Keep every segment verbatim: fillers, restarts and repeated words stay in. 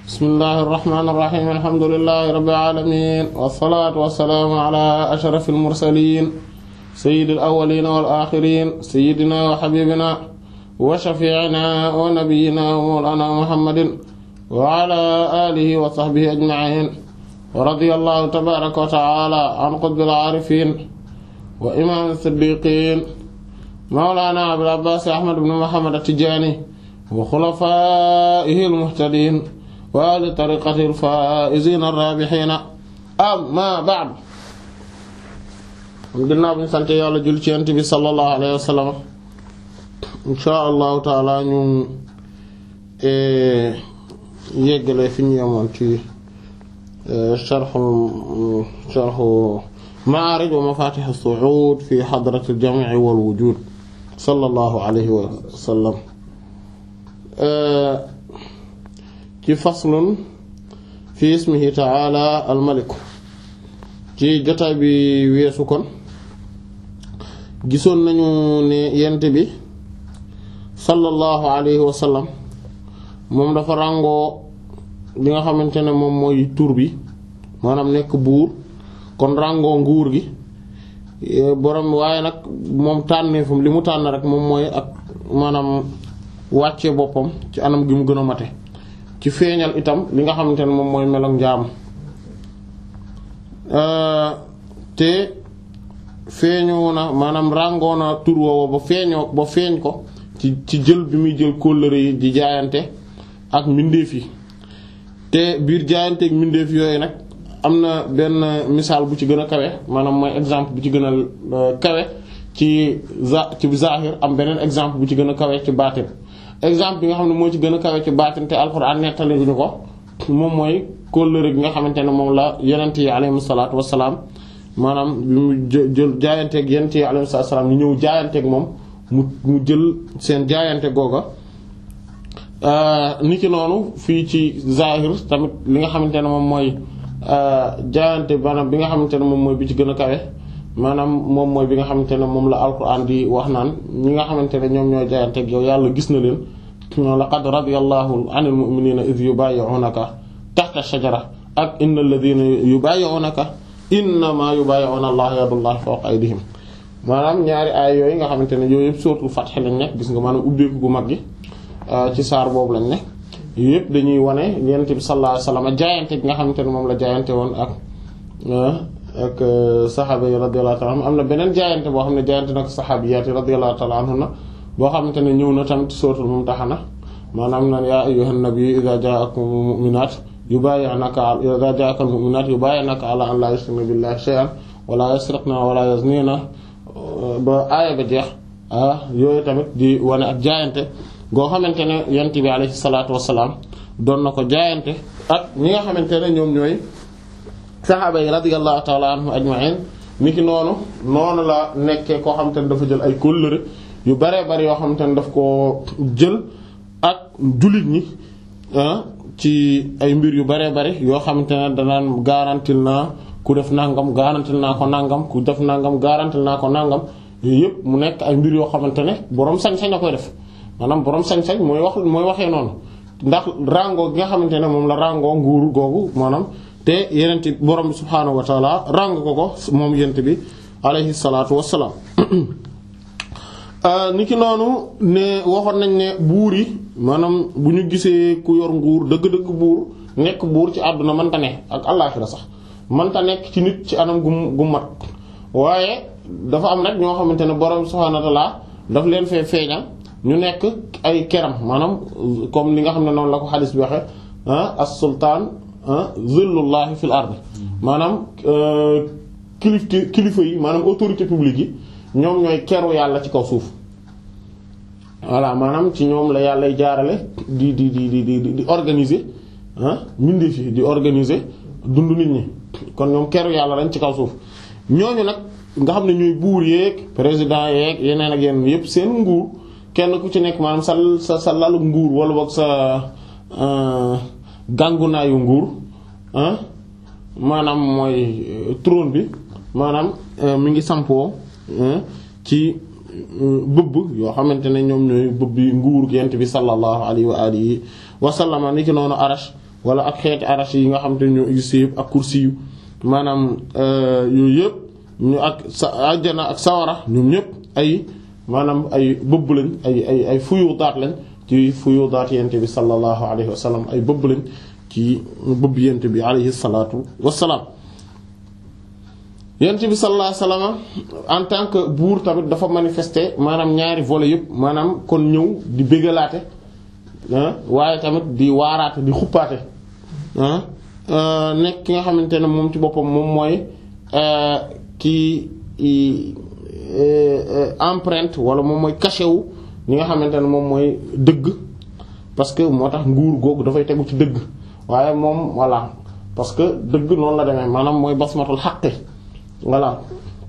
bismillahir rahmanir rahim alhamdulillahi rabbil alamin wassalatu wassalamu ala ashrafil mursalin sayyidil awwalin wal akhirin sayyidina wa habibina wa shafi'ina wa nabiyyina wa mawlana muhammadin wa ala alihi wa sahbihi ajma'in wa radiyallahu tabaraka wa ta'ala an qutbil arifin wa imam as-siddiqin mawlana abul abbas ahmad ibn muhammad at-tijani wa khulafaihi al-muhtadin wa ahli tariqati al-faa'izin ar-raabihiin amma ba'd. ginnaaw bi ñu sant yàlla jul ci Yonent bi sallallahu alayhi wa sallam insha allahu taala ñu yeggale fi ñu yemoon ci sharhu sharhu Ma'aarij wa Mafaatih as-Su'uud fi hadrati al-jam'i wal wujuud sallallahu alayhi wa sallam. ci faslun fi ismihi ta'ala al-malik ci jotaay bi weesu kon gisoon nañu ne yent bi sallallahu alayhi wa sallam moom dafa ràngoo li nga xamante ne moom mooy tur bi maanaam nekk buur kon ràngoo nguur gi borom waaye nag moom tànneefam li mu tànn rek moom mooy ak maanaam wàcce boppam ci anam gi mu gën a mate ci feeñal itam li nga xamante ne moom mooy meloŋ njaam te feeñoo na maanaam ràngoo na tur woowu ba feeñoo ba feeñ ko ci ci jël bi muy jël kóllëre yi di jaayante ak mbindeef yi te biir jaayante ak mbindeef yooyu nag am na benn misaal bu ci gën a kawe maanaam mooy exemple bu ci gën a kawe ci za ci zahir am beneen exemple bu ci gën a kawe ci baatin exemple bi nga xam ne moo ci gën a kawe ci baatin te alxuraan nettali ñu ko moom mooy kóllëre gi nga xamante ne moom la yonent yi alayhimu salaatu wassalaam maanaam bi mu jël jaayanteeg yonent yi alayhimu salaatu wassalaam ñu ñëw jaayanteeg moom mu mu jël seen jaayante googa niki noonu fii ci zahir tamit li nga xamante ne moom mooy jaayante maanaam bi nga xamante ne moom mooy bi ci gën a kawe maanaam moom mooy bi nga xamante ne moom la alquran di wax naan ñi nga xamante ne ñoom ñoo jaayanteeg yow yàlla gis na leen laqad radiyallahu anil mu'minina idh yubayyi'unaka tahta ash-shajara ak innal ladhina yubayyi'unaka innama yubayyi'una allaha yadullahi fawqa aydihim maanaam ñaari aay yooyu nga xamante ne yooyu yëpp suratul Fath lañ nekk gis nga maanaam ubbeeku gu mag gi ci saar boobu lañ nekk yëpp dañuy wane Yonent bi sallallahu alayhi wasallam jaayante gi nga xamante ne moom la jaayante woon ak ak saxaaba yi radiyallahu ta'ala anhum am na beneen jaayante boo xam ne jaayante nag saxaabiyaat yi radiyallahu ta'ala anhunna boo xamante ne ñëw na tamit suratul Mumtahana maanaam naan yaa ayyuhan nabiyyu idha ja'akumul mu'minaat yubayyi'naka idha ja'akal mu'minaat yubayyi'naka ala an la yushrikna billahi shay'an wa la yasriqna wa la yaznina ba aaya ba jeex ah yooyu tamit di wane ak jaayante goo xamante ne Yonent bi alayhi salaatu wassalaam doon na ko jaayante ak ñi nga xamante ne ñoom ñooy saxaaba yi radiyallahu ta'ala anhum ajma'in niki noonu noonu la nekkee koo xamante ne dafa jël ay kóllëre yu bare bari yoo xamante ne daf koo jël ak jullit ñi ci ay mbir yu bare bari yoo xamante ne danaan garantil naa ku def nangam garantil naa ko nangam ku def nangam garantil naa ko nangam yooyu yëpp mu nekk ay mbir yoo xamante ne boroom sañ-sañ a koy def maanaam boroom sañ-sañ mooy wax mooy waxee noonu ndax rango gi nga xamante ne moom la rango nguur googu maanaam te yenent borom bi subhaanahu wa taala ràng ko ko moom yent bi alayhi salaatu wassalaam niki noonu ne waxoon nañ ne buur yi maanaam bu ñu gisee ku yor nguur dëgg-dëgg buur nekk buur ci àdduna mënta ne ak àllaaxira sax mënta nekk ci nit ci anam gu gu mat waaye dafa am nag ñoo xamante ne borom bi subhaanahu wa taala daf leen fee feeñal ñu nekk ay keram maanaam comme li nga xam ne noonu la ko xadis bi waxe as-sultaan zillullahi fil ard maanaam kilifte kilifa yi maanaam autorité publique yi ñoom ñooy keru yàlla ci kaw suuf voilà maanaam ci ñoom la yàllay jaarale di di di di di di organiser ah mbindeef yi di organiser dund nit ñi kon ñoom keru yàlla lañ ci kaw suuf ñooñu nag nga xam ne ñooy buur yeeg président yeeg yeneen ak yeneen yépp seen nguur kenn ku ci nekk maanaam sa sa sa lalu nguur wala boog sa gàngunaayu nguur ah maanaam mooy trône bi maanaam mi ngi sampoo ci bëbb yoo xamante ne ñoom ñooy bëbb nguur yent bi sallallahu alayhi wa alihi wa sallama ni ki noonu arash wala ak xeeti arash yi nga xamante ne ñoo existé yëpp ak kursi yu maanaam yooyu yëpp ñu ak sa àjjana ak sawara ñoom ñëpp ay maanaam ay bëbb lañ ay ay ay fuyudaat lañ ci fuyudaat yent bi sallallahu alayhi wa sallam ay bëbb lañ ci bëbb yent bi alayhi salaatu wassalaam yent bi sallallahu alayhi wa sallam en tant que buur tamit dafa manifester maanaam ñaari volets yëpp maanaam kon ñëw di bégalaate waaye tamit di waaraate di xuppaate nekk ki nga xamante ne moom ci boppam moom mooy ki empreinte wala moom mooy cachet wu ñi nga xamante ne moom mooy dëgg parce que moo tax nguur googu dafay tegu ci dëgg waaye moom voilà parce que dëgg noonu la demee maanaam mooy basmatul xaqi voilà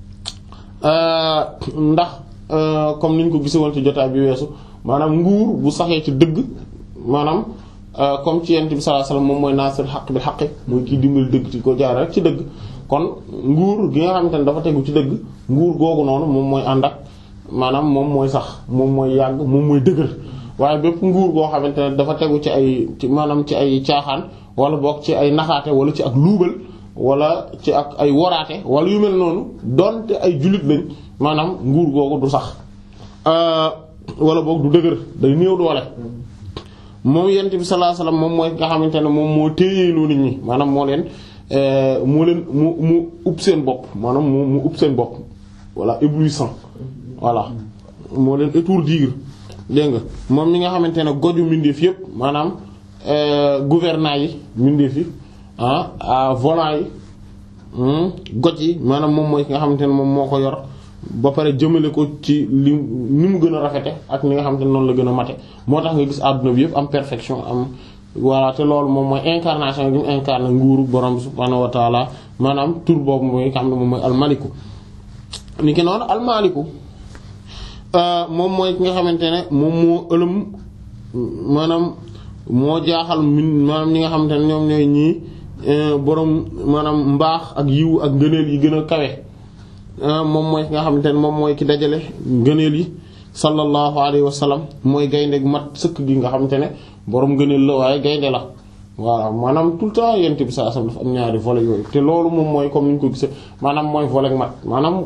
ndax comme niñ ko gise woon ci jotaay bi weesu maanaam nguur bu saxee ci dëgg maanaam comme ci yent bi sallallahu alayhi wasallam moom mooy naasir xaq bil xaqi mooy kii dimbali dëgg ci ko jaare rek ci dëgg kon nguur gi nga xamante ne dafa tegu ci dëgg nguur googu noonu moom mooy ànd ak maanaam moom mooy sax moom mooy yàgg moom mooy dëgër waaye bépp nguur goo xamante ne dafa tegu ci ay ci maanaam ci ay caaxaan wala boog ci ay naxaate wala ci ak luubal wala ci ak ay woraate wala yu mel noonu donte ay jullit lañ maanaam nguur googu du sax wala boog du dëgër day néew doole moom yent bi sallallahu alayhi wasallam moom mooy nga xamante ne moom moo téyeeloo nit ñi maanaam moo leen moo leen mu mu ub seen bopp maanaam mu mu ub seen bopp voilà éblouissant voilà moo leen étourdir dégg nga moom mi nga xamante ne goju mbindeef yépp maanaam gouvernants yi mbindeef yi ah volant yi goj yi maanaam moom mooy ki nga xamante ne moom moo ko yor ba pare jëmale ko ci li ni mu gën a rafete ak ni nga xamante ne noonu la gën a mate moo tax nga gis àdduna bi yépp am perfection am voilà te loolu moom mooy incarnation gi mu incarné nguuru borom bi subhaanahu wa taala maanaam tur boobu mooy nga xam ne moom mooy almaliku ni ki noonu almaliku moom mooy ki nga xamante ne moom moo ëlëm maanaam moo jaaxal min maanaam ñi nga xamante ne ñoom ñooy ñii borom maanaam mbaax ak yiw ak ngëneel yi gën a kawe moom mooy ki nga xamante ne moom mooy ki dajale ngëneel yi sallallahu alayhi wa sallam mooy gaynde gu mat sëkk gi nga xamante ne borom ngëneel la waaye gaynde la waaw maanaam tout le temps yent bi saa sam dafa am ñaari volets yooyu te loolu moom mooy comme ni ñu ko gisee maanaam mooy volet mat maanaam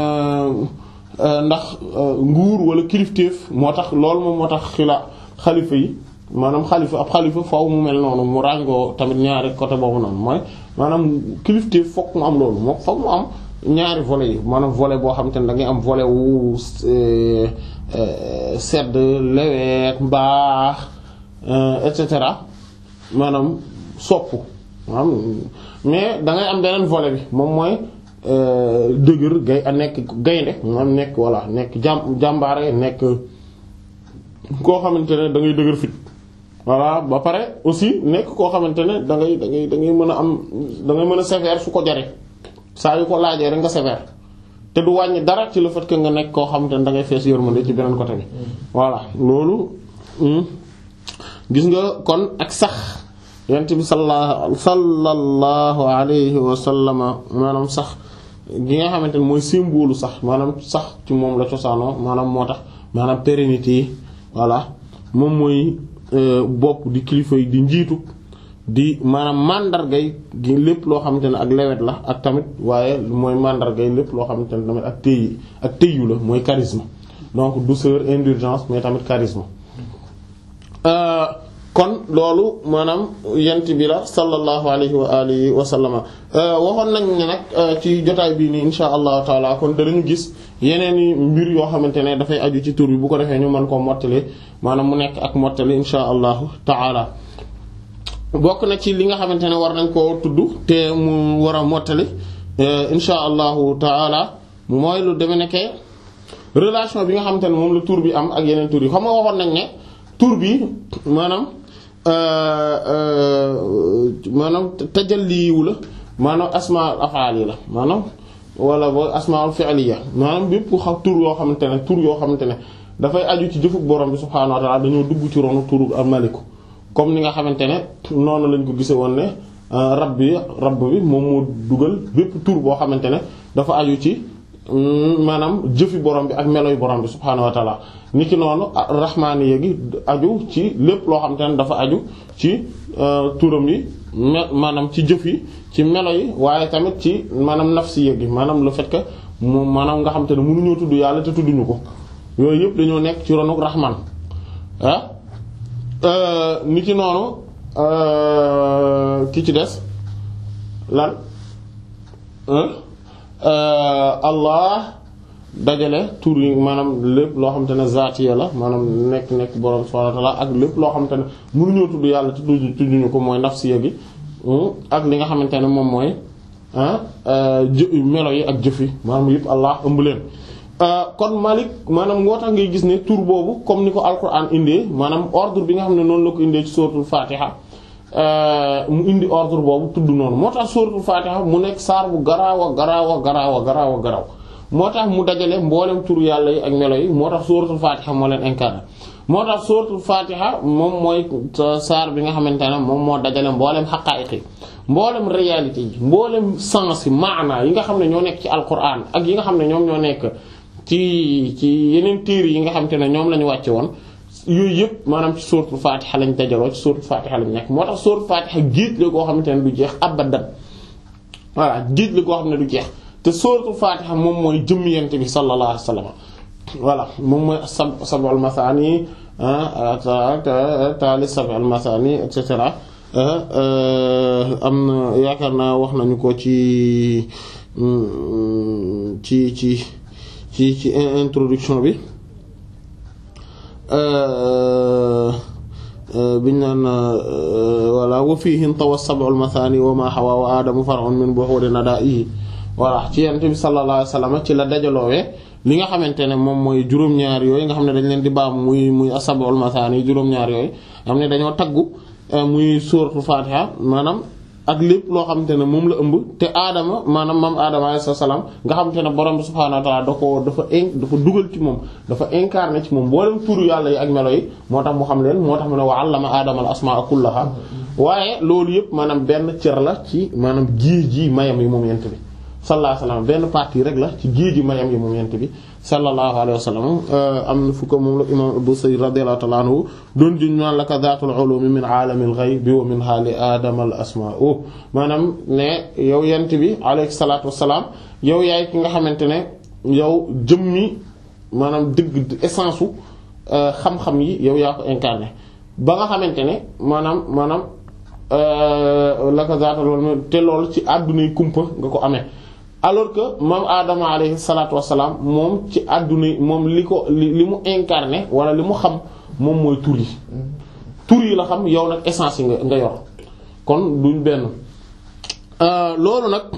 ndax nguur wala kilifteef moo tax loolu moom moo tax xila xalifa yi maanaam xalifa ab xalifa faaw mu mel noonu mu ràngoo tamit ñaari côté boobu noonu mooy maanaam kilifteef fokk mu am loolu moo fokk mu am ñaari volets yi maanaam volet boo xam te ne da ngay am volet wu sedd lewet mbaax et cetera maanaam sopp maanaam mais da ngay am beneen volet bi moom mooy dëgër gay a nekk gaynde maanaam nekk voilà nekk jàm jàmbaare nekk koo xamante ne da ngay dëgër fit voilà ba pare aussi nekk koo xamante ne da ngay da ngay da ngay mën a am da ngay mën a sévère su ko jaree saa yu ko laajee rek nga sévère te du wàññi dara ci le fait que nga nekk koo xamante ne da ngay fees yërmande ci beneen côté bi voilà loolu gis nga kon ak sax yonent bi sallallahu sallallahu alayhi wa sallama maanaam sax gi nga xamante ne mooy symbole sax maanaam sax ci moom la cosaanoo maanaam moo tax maanaam pérennité yi voilà moom mooy bopp di kilifa yi di njiitu di maanaam mandargay gi lépp loo xamante ne ak lewet la ak tamit waaye mooy mandargay lépp loo xamante ne tamit ak téy ak téyu la mooy charisme donc douceur indulgence mais tamit charisme kon loolu maanaam yent bi la sallallahu alayhi wa alihi wa sallama waxoon nañ ne nag ci jotaay bii nii insha allahu taala kon danañu gis yeneen i mbir yoo xamante ne dafay aju ci tur bi bu ko defee ñu mën koo mottali maanaam mu nekk ak mottali insha allahu taala bokk na ci li nga xamante ne war nañ koo tudd te mu war a mottali insha allahu taala mooy lu deme nekkee relation bi nga xamante ne moom la tur bi am ak yeneen tur yi xam nga waxoon nañ ne tur bi maanaam maanaam tajalliwu la maanaam asmaul af'al yi la maanaam wala boo asmaul fi'liya maanaam bépp xam tur yoo xamante ne tur yoo xamante ne dafay aju ci jëfug borom bi subhaanahu wa ta'ala dañoo dugg ci ronu turu al-maliku comme ni nga xamante ne noonu lañ ko gise woon ne rab bi rab bi moom moo dugal bépp tur boo xamante ne dafa aju ci maanaam jëfi borom bi ak melo yu borom bi subhaanahu wa taala niki noonu rahmaani gi aju ci lépp loo xam te ne dafa aju ci turam yi maanaam ci jëf yi ci melo yi waaye tamit ci maanaam nafsi gi maanaam le fait que moom maanaam nga xam te ne mënuñoo tudd yàlla te tudduñu ko yooyu yëpp dañoo nekk ci ronuk rahman ah niki noonu ki ci des lan Allah dajale tur yi maanaam lépp loo xamante ne zaatiya la maanaam nekk nekk borom subhaanahu wa ta'aala ak lépp loo xamante ne mënuñoo tudd yàlla te tudduñu ko mooy nafsiya gi ak li nga xamante ne moom mooy melo yi ak jëf yi maanaam yëpp Allah ëmb leen. kon Malik maanaam moo tax ngay gis ne tur boobu comme ni ko Alquran indee maanaam ordre bi nga xam ne noonu la ko indee ci suratul Fatiha. mu indi ordre boobu tudd noonu moo tax suratul Fatiha mu nekk saar bu garaaw a garaaw a garaaw a garaaw a garaaw moo tax mu dajale mboolem turu yàlla yi ak melo yi moo tax suratul Fatiha moo leen incarné moo tax suratul Fatiha moom mooy saar bi nga xamante ne moom moo dajale mboolem xaqaa'iq yi mboolem réalité yi mboolem sens yi maana yi nga xam ne ñoo nekk ci Alquran ak yi nga xam ne ñoom ñoo nekk ci ci yeneen téere yi nga xamante ne ñoom la ñu wàcce woon yooyu yëpp maanaam ci suratul Fatiha lañ dajaloo ci suratul Fatiha lañ nekk moo tax suratul Fatiha géej la koo xamante ne du jeex abadan voilà géej la koo xam ne du jeex te suratul Fatiha moom mooy jëmm yent bi sallallahu alayhi wa sallam voilà moom mooy sab sab'ul mathani taali sab'ul mathani et cetera am na yaakaar naa wax nañu ko ci ci ci ci ci introduction bi biñ naan walla wa fiihi tawa sab'ul mathani wa ma hawa wa aadamu far'un min buhuri nadaa'ihi voilà ci yonent bi sallallahu alayhi wa sallam ci la dajaloowee li nga xamante ne moom mooy juróom-ñaar yooyu nga xam ne dañ leen di baam muy muy sab'ul mathani juróom-ñaar yooyu nga xam ne dañoo taggu muy suratul Fatiha maanaam ak lépp loo xamante ne moom la ëmb te aadama maanaam maam aadama alayhi salaam nga xamante ne borom bi subhaanahu wa ta'ala da ko dafa in dafa dugal ci moom dafa incarné ci moom mboolem turu yàlla yi ak melo yi moo tax mu xam leen moo tax mu ne wa 'allama aadama al-asmaa'a kullaha waaye loolu yëpp maanaam benn cër la ci maanaam géej gi mayam yi moom yent bi sallallahu alayhi wa sallam benn partie rek la ci géej gi mayam yi moom yent bi sallallahu alayhi wa sallam am na fu ko moom la imam Abu Sayyid radiyallahu ta'ala anhu doon juñ naan la ka zaatul ulumi min aalamil ghaybi wa min haali aadama al asmaa'u maanaam ne yow yent bi alayhi salaatu wassalaam yow yaay ki nga xamante ne yow jëmmi maanaam dëgg essence u xam-xam yi yow yaa ko incarné ba nga xamante ne maanaam maanaam la ka zaatul ulumi te loolu ci àddunay kumpa nga ko amee alors que moom Adama alayhi salaatu wassalaam moom ci àdduna moom li ko li li mu incarné wala li mu xam moom mooy tur yi tur yi la xam yow nag essence yi nga nga yor kon duñ benn loolu nag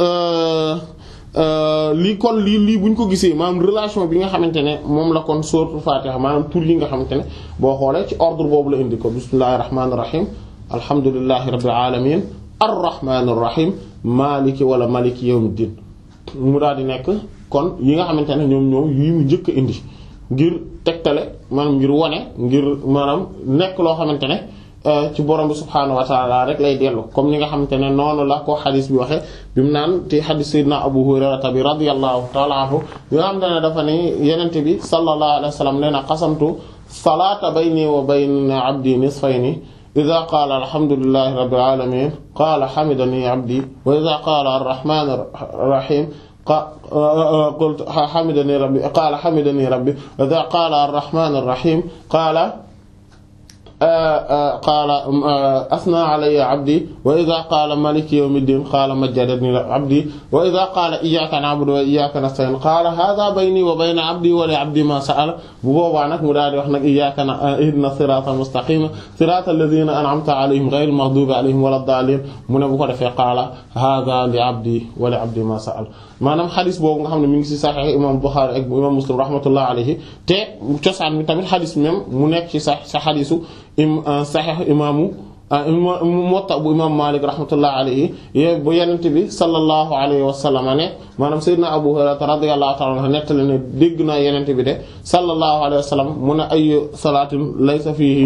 lii kon lii lii buñ ko gisee maanaam relation bi nga xamante ne moom la kon suratul Fatiha maanaam tur yi nga xamante ne boo xoolee ci ordre boobu la indi ko bismillahir rahmanir rahim alhamdulillahi rabbil alamin arrahmanir rahim maliki wala maliki yawmiddin mu daal di nekk kon yi nga xamante ne ñoom ñoom yi mu njëkk a indi ngir tegtale maanaam ngir wone ngir maanaam nekk loo xamante ne ci borom bi subhaanahu wa taala rek lay dellu comme ni nga xamante ne noonu la ko xadis bi waxe bi mu naan te xadis sayyidina Abu Hurayrata bi radiyallahu taala anhu bi nga xamante ne dafa ni yenente bi sallallahu alayhi wa sallam nee na qasamtu salaata bayni wa bayna abdi nisfayni ida qaala alhamdulillahi rabbil alamin qaala hamidani abdi wa ida qaala arrahmanir rahim qultu hamidani rabbi qaala hamidani rabbi wa ida qaala arrahmanir rahim qaala qaala asna alayya abdi wa ida qaala maliki yawmiddin qaala majjadani abdi wa ida qaala iyyaka na'budu wa iyyaka nasta'in qaala hadha bayni wa bayna abdi wa li abdi ma sa'ala bu boobaa nag mu daal di wax nag iyyaka ihdina siratal mustaqima siratal ladhina an'amta alayhim ghayril maghdubi alayhim waladdallin mu ne bu ko defee qaala hadha li abdi wa li abdi ma sa'ala maanaam xadis boobu nga xam ne mi ngi ci Sahih imam Bukhari ak imam Muslim rahmatullah alayhi te cosaan mi tamit xadis même mu nekk ci sa sa xadisu Sahih imaamu Muwatta bu imam Malik rahmatullah alayhi bu Yonent bi sallallahu alayhi wa sallam ne maanaam Seydina Abu Hurayra radiyallahu ta'ala anhu nettali ne dégg naa Yonent bi de sallallahu alayhi wa sallam mu ne ay salaatin laysa fihi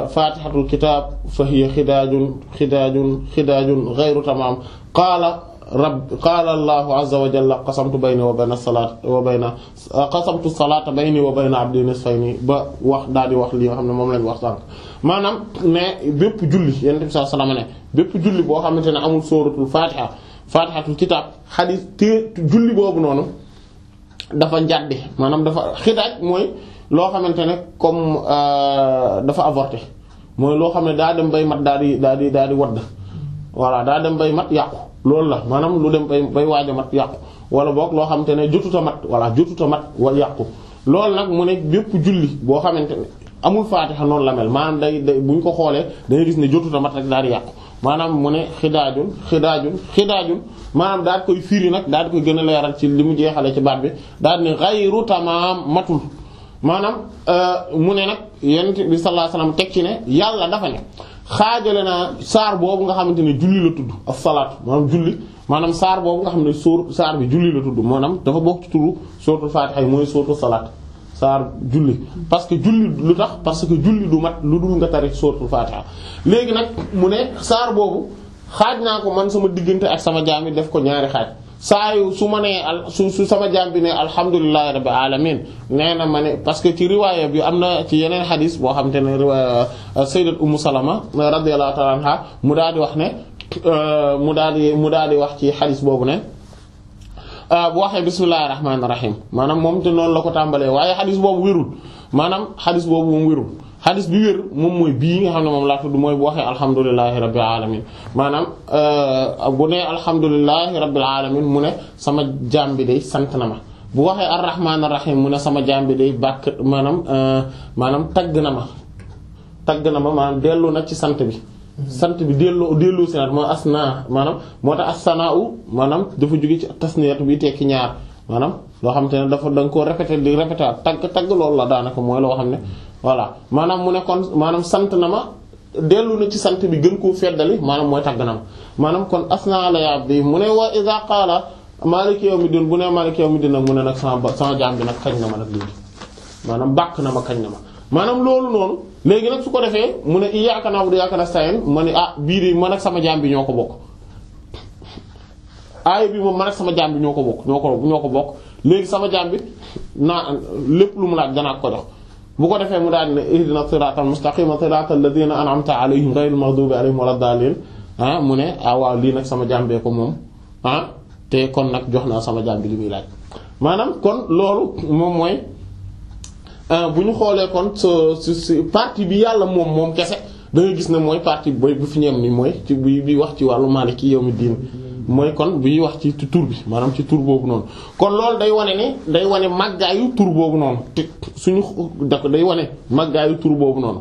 fatihatul kitab fa hiya xidaajun xidaajun xidaajun ghayru tamam qaala rabb qaala allahu azza wa jalla qasamtu bayni wa bayna salaat wa bayna qasamtu salaata bayni wa bayna abdi nisfayni ba wax daal di wax li nga xam ne moom lañ wax sànq maanaam ne bépp julli yonent bi sallallahu alayhi wasallam ne bépp julli boo xamante ne amul sóoratul fatiha fatihatul kitaab xadis te julli boobu noonu dafa njàddi maanaam dafa xidaaj mooy loo xamante ne comme dafa avorté mooy loo xam ne daa dem bay mat daa di daa di daa di wadd voilà daa dem bay mat yàqu loolu la maanaam lu dem bay bay waaj a mat yàqu wala boog loo xamante ne jotuta mat voilà jotuta mat wa yàqu loolu nag mu ne bépp julli boo xamante ne amul faatixa noonu la mel maanaam day day bu ñu ko xoolee dangay gis ne jotuta mat rek daal di yàqu maanaam mu ne xidaajun xidaajun xidaajun maanaam daal di koy firi nag daal di koy gën a leeral ci li mu jeexale ci baat bi daal di ne xayru tamaam matul maanaam mu ne nag yonent bi sallallahu alayhi wasallam teg ci ne yàlla dafa ne xaajale naa saar boobu nga xamante ne julli la tudd as-salaat maanaam julli maanaam saar boobu nga xam ne sóor saar bi julli la tudd maanaam dafa bokk ci turu sóoratul faatiha yi mooy sóoratul salaat saar julli parce que julli lu tax parce que julli du mat lu dul nga tari sóoratul faatiha léegi nag mu ne saar boobu xaaj naa ko man sama diggante ak sama jaam yi def ko ñaari xaaj saa yu su ma nee al su su sama jaam bi ne alhamdulillahi rabbil alamin nee na ma ne parce que ci riwaaya bi am na ci yeneen xadis boo xam te ne riwaaya sayyidat ummu salama radiyallahu ta'ala anha mu daal di wax ne mu daal di mu daal di wax ci xadis boobu ne bu waxee bismillahir rahmanir rahim maanaam moom te noonu la ko tàmbalee waaye xadis boobu wérul maanaam xadis boobu moom wérul xadis bi wér moom mooy bii nga xam ne moom laa tudd mooy bu waxee alhamdulillahi rabbil alamin maanaam bu nee alhamdulillahi rabbil alamin mu ne sama jaam bi day sant na ma bu waxee arrahmanir rahim mu ne sama jaam bi day bàkk maanaam maanaam tagg na ma tagg na ma maanaam dellu na ci sant bi sant bi delloo delloo si naat moo asna maanaam moo tax as-sana'u maanaam dafa jóge ci tasniyatu bi tekki ñaar maanaam loo xam te ne dafa da nga koo répété di répété tagg tagg loolu la daanaka mooy loo xam ne voilà maanaam mu ne kon maanaam sant na ma dellu na ci sant bi gën koo feddali maanaam mooy tagg na ma maanaam kon asna ala abdi mu ne wa iza qaala maliki yawmiddin bu ne maliki yawmiddin nag mu ne nag sama sama jaam bi nag kañ na ma nag léegi maanaam bàkk na ma kañ na ma maanaam loolu noonu léegi nag su ko defee mu ne iyyaka na'budu wa iyyaka nasta'in ma ne ah bii de man ak sama jaam bi ñoo ko bokk aaya bi moom man ak sama jaam bi ñoo ko bokk ñoo ko ñoo ko bokk léegi sama jaam bi naa lépp lu mu laaj danaa ko jox bu ko defee mu daal ne ihdina siratal mustaqima siratal ladina an'amta alayhim ghayril maghdubi alayhim waladdallin ah mu ne ah waaw lii nag sama jaam bee ko moom ah te kon nag jox naa sama jaam bi li muy laaj maanaam kon loolu moom mooy bu ñu xoolee kon si si partie bi yàlla moom moom kese da nga gis ne mooy partie booy bu fi ñeem ni mooy ci bi bi wax ci wàllu Maliki yawmi diin mooy kon bi wax ci tur bi maanaam ci tur boobu noonu kon loolu day wane ni day wane màggaayu tur boobu noonu te suñu da ko day wane màggaayu tur boobu noonu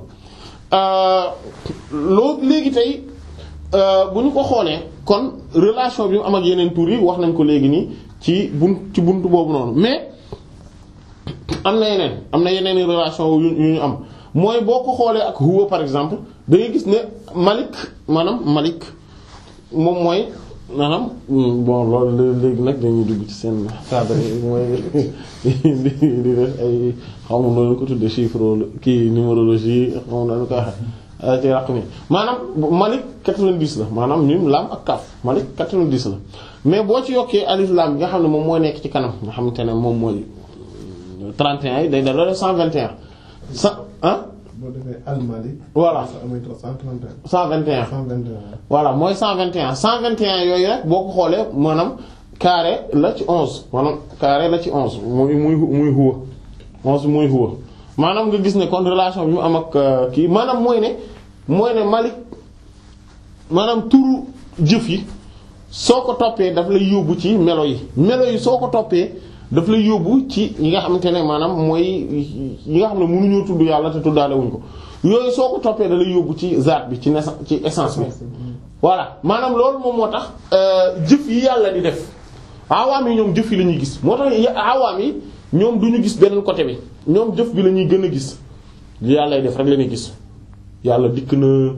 loo léegi tey bu ñu ko xoolee kon relation bi mu am ak yeneen tur yi wax nañ ko léegi nii ci bunt ci buntu boobu noonu mais am na yeneen am na yeneen relation yu yu ñu am mooy boo ko xoolee ak huwa par exemple da ngay gis ne Malik maanaam Malik moom mooy maanaam bon loolu léegi nag dañuy dugg ci seen cadre yi mooy di di def ay xaw ma noonu ko tudde chiffre kii numérologie xaw ma noonu ko waxee ci raq mi maanaam Malik quatre-vingt-dix la maanaam mim lam ak kaf Malik quatre-vingt-dix la mais boo ci yokkee alif lam bi nga xam ne moom moo nekk ci kanam nga xamante ne moom mooy trente et un yi day da loolu cent vingt et un cent ah boo defee al-Malik voilà cent vingt et un voilà mooy cent vingt et un cent vingt et un yooyu rek boo ko xoolee maanaam carré la ci onze maanaam carré la ci onze muy muy muy huwa onze muy huwa maanaam nga gis ne kon relation bi mu am ak kii maanaam mooy ne mooy ne Malik maanaam turu jëf yi soo ko toppee daf lay yóbbu ci melo yi melo yi soo ko toppee daf lay yóbbu ci yi nga xamante ne maanaam mooy yi nga xam ne mënuñoo tudd yàlla te tuddaale wuñ ko yooyu soo ko toppee da lay yóbbu ci zaat bi ci nesa ci essence bi voilà maanaam loolu moom moo tax jëf yi yàlla di def awaam yi ñoom jëf yi la ñuy gis moo tax awaam yi ñoom du ñu gis beneen côté bi ñoom jëf bi la ñuy gën a gis li yàllay def rek la ñuy gis yàlla dikk na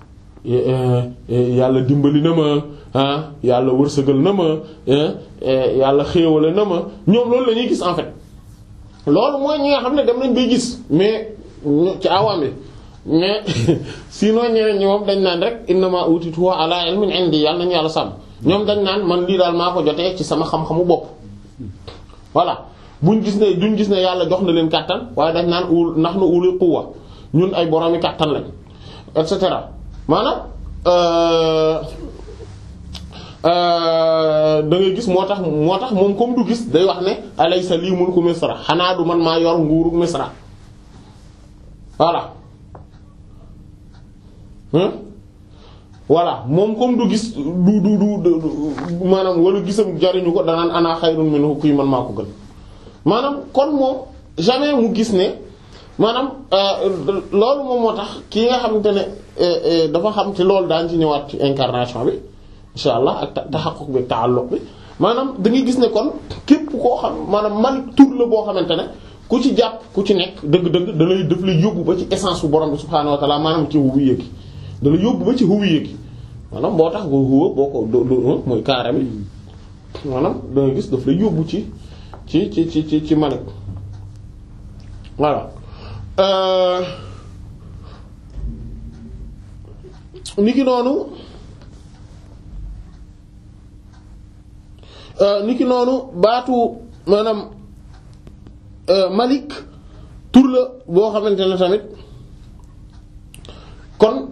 yàlla dimbali na ma ah yàlla wërsëgal na ma yàlla xéewale na ma ñoom loolu la ñuy gis en fait loolu mooy ñi nga xam ne dem nañ bay gis mais ci awaam yi mais sinon ñeneen ñi moom dañ naan rek innama utitu ala ilmin indi yàlla nañu yàlla sàmm ñoom dañ naan man lii daal maa ko jotee ci sama xam-xamu bopp voilà buñ gis ne duñ gis ne yàlla jox na leen kàttan waaye dañ naan ul nahnu uli quwwa ñun ay boroomi kàttan lañ et cetera maanaam da ngay gis moo tax moo tax moom comme du gis day wax ne alaysa lii mulku misra xanaa du man maa yor nguuru misra voilà voilà moom comme du gis du du du maanaam wala gisam jariñu ko danaan ana xayrun minhu kuy man maa ko gën maanaam kon moom jamais mu gis ne maanaam loolu moom moo tax kii nga xamante ne dafa xam ci loolu daan ci ñëwaat ci incarnation bi insha allah ak taxaquq bi ta'alluq bi maanaam da ngay gis ne kon képp koo xam maanaam man tur la boo xamante ne ku ci jàpp ku ci nekk dëgg-dëgg da lay def lay yóbbu ba ci essence bu borom bi subhaanahu wa ta'ala maanaam ci huwiyya gi da lay yóbbu ba ci huwiyya gi maanaam boo tax nga huwa boo ko do do mooy carré bi maanaam da ngay gis daf lay yóbbu ci ci ci ci ci ci malik voilà niki noonu niki noonu baatu maanaam malik tur la boo xamante ne tamit kon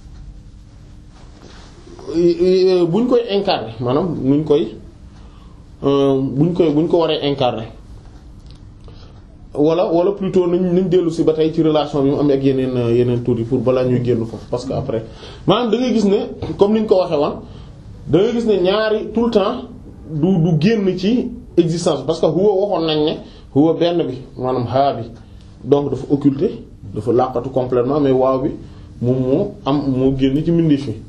buñ koy incarner maanaam nuñ koy buñ koy buñ ko waree incarner wala wala plutôt nañ nañ dellu si ba tey ci relation bi mu am ak yeneen yeneen tur yi pour balaa ñuy génn foofu parce que après maanaam da ngay gis ne comme niñ ko waxee woon da ngay gis ne ñaari tout le temps du du génn ci existence parce que huwa waxoon nañ ne huwa benn bi maanaam haa bi donc dafa occulté dafa làqatu complètement mais waaw bi moom moo am moo génn ci mbindi fi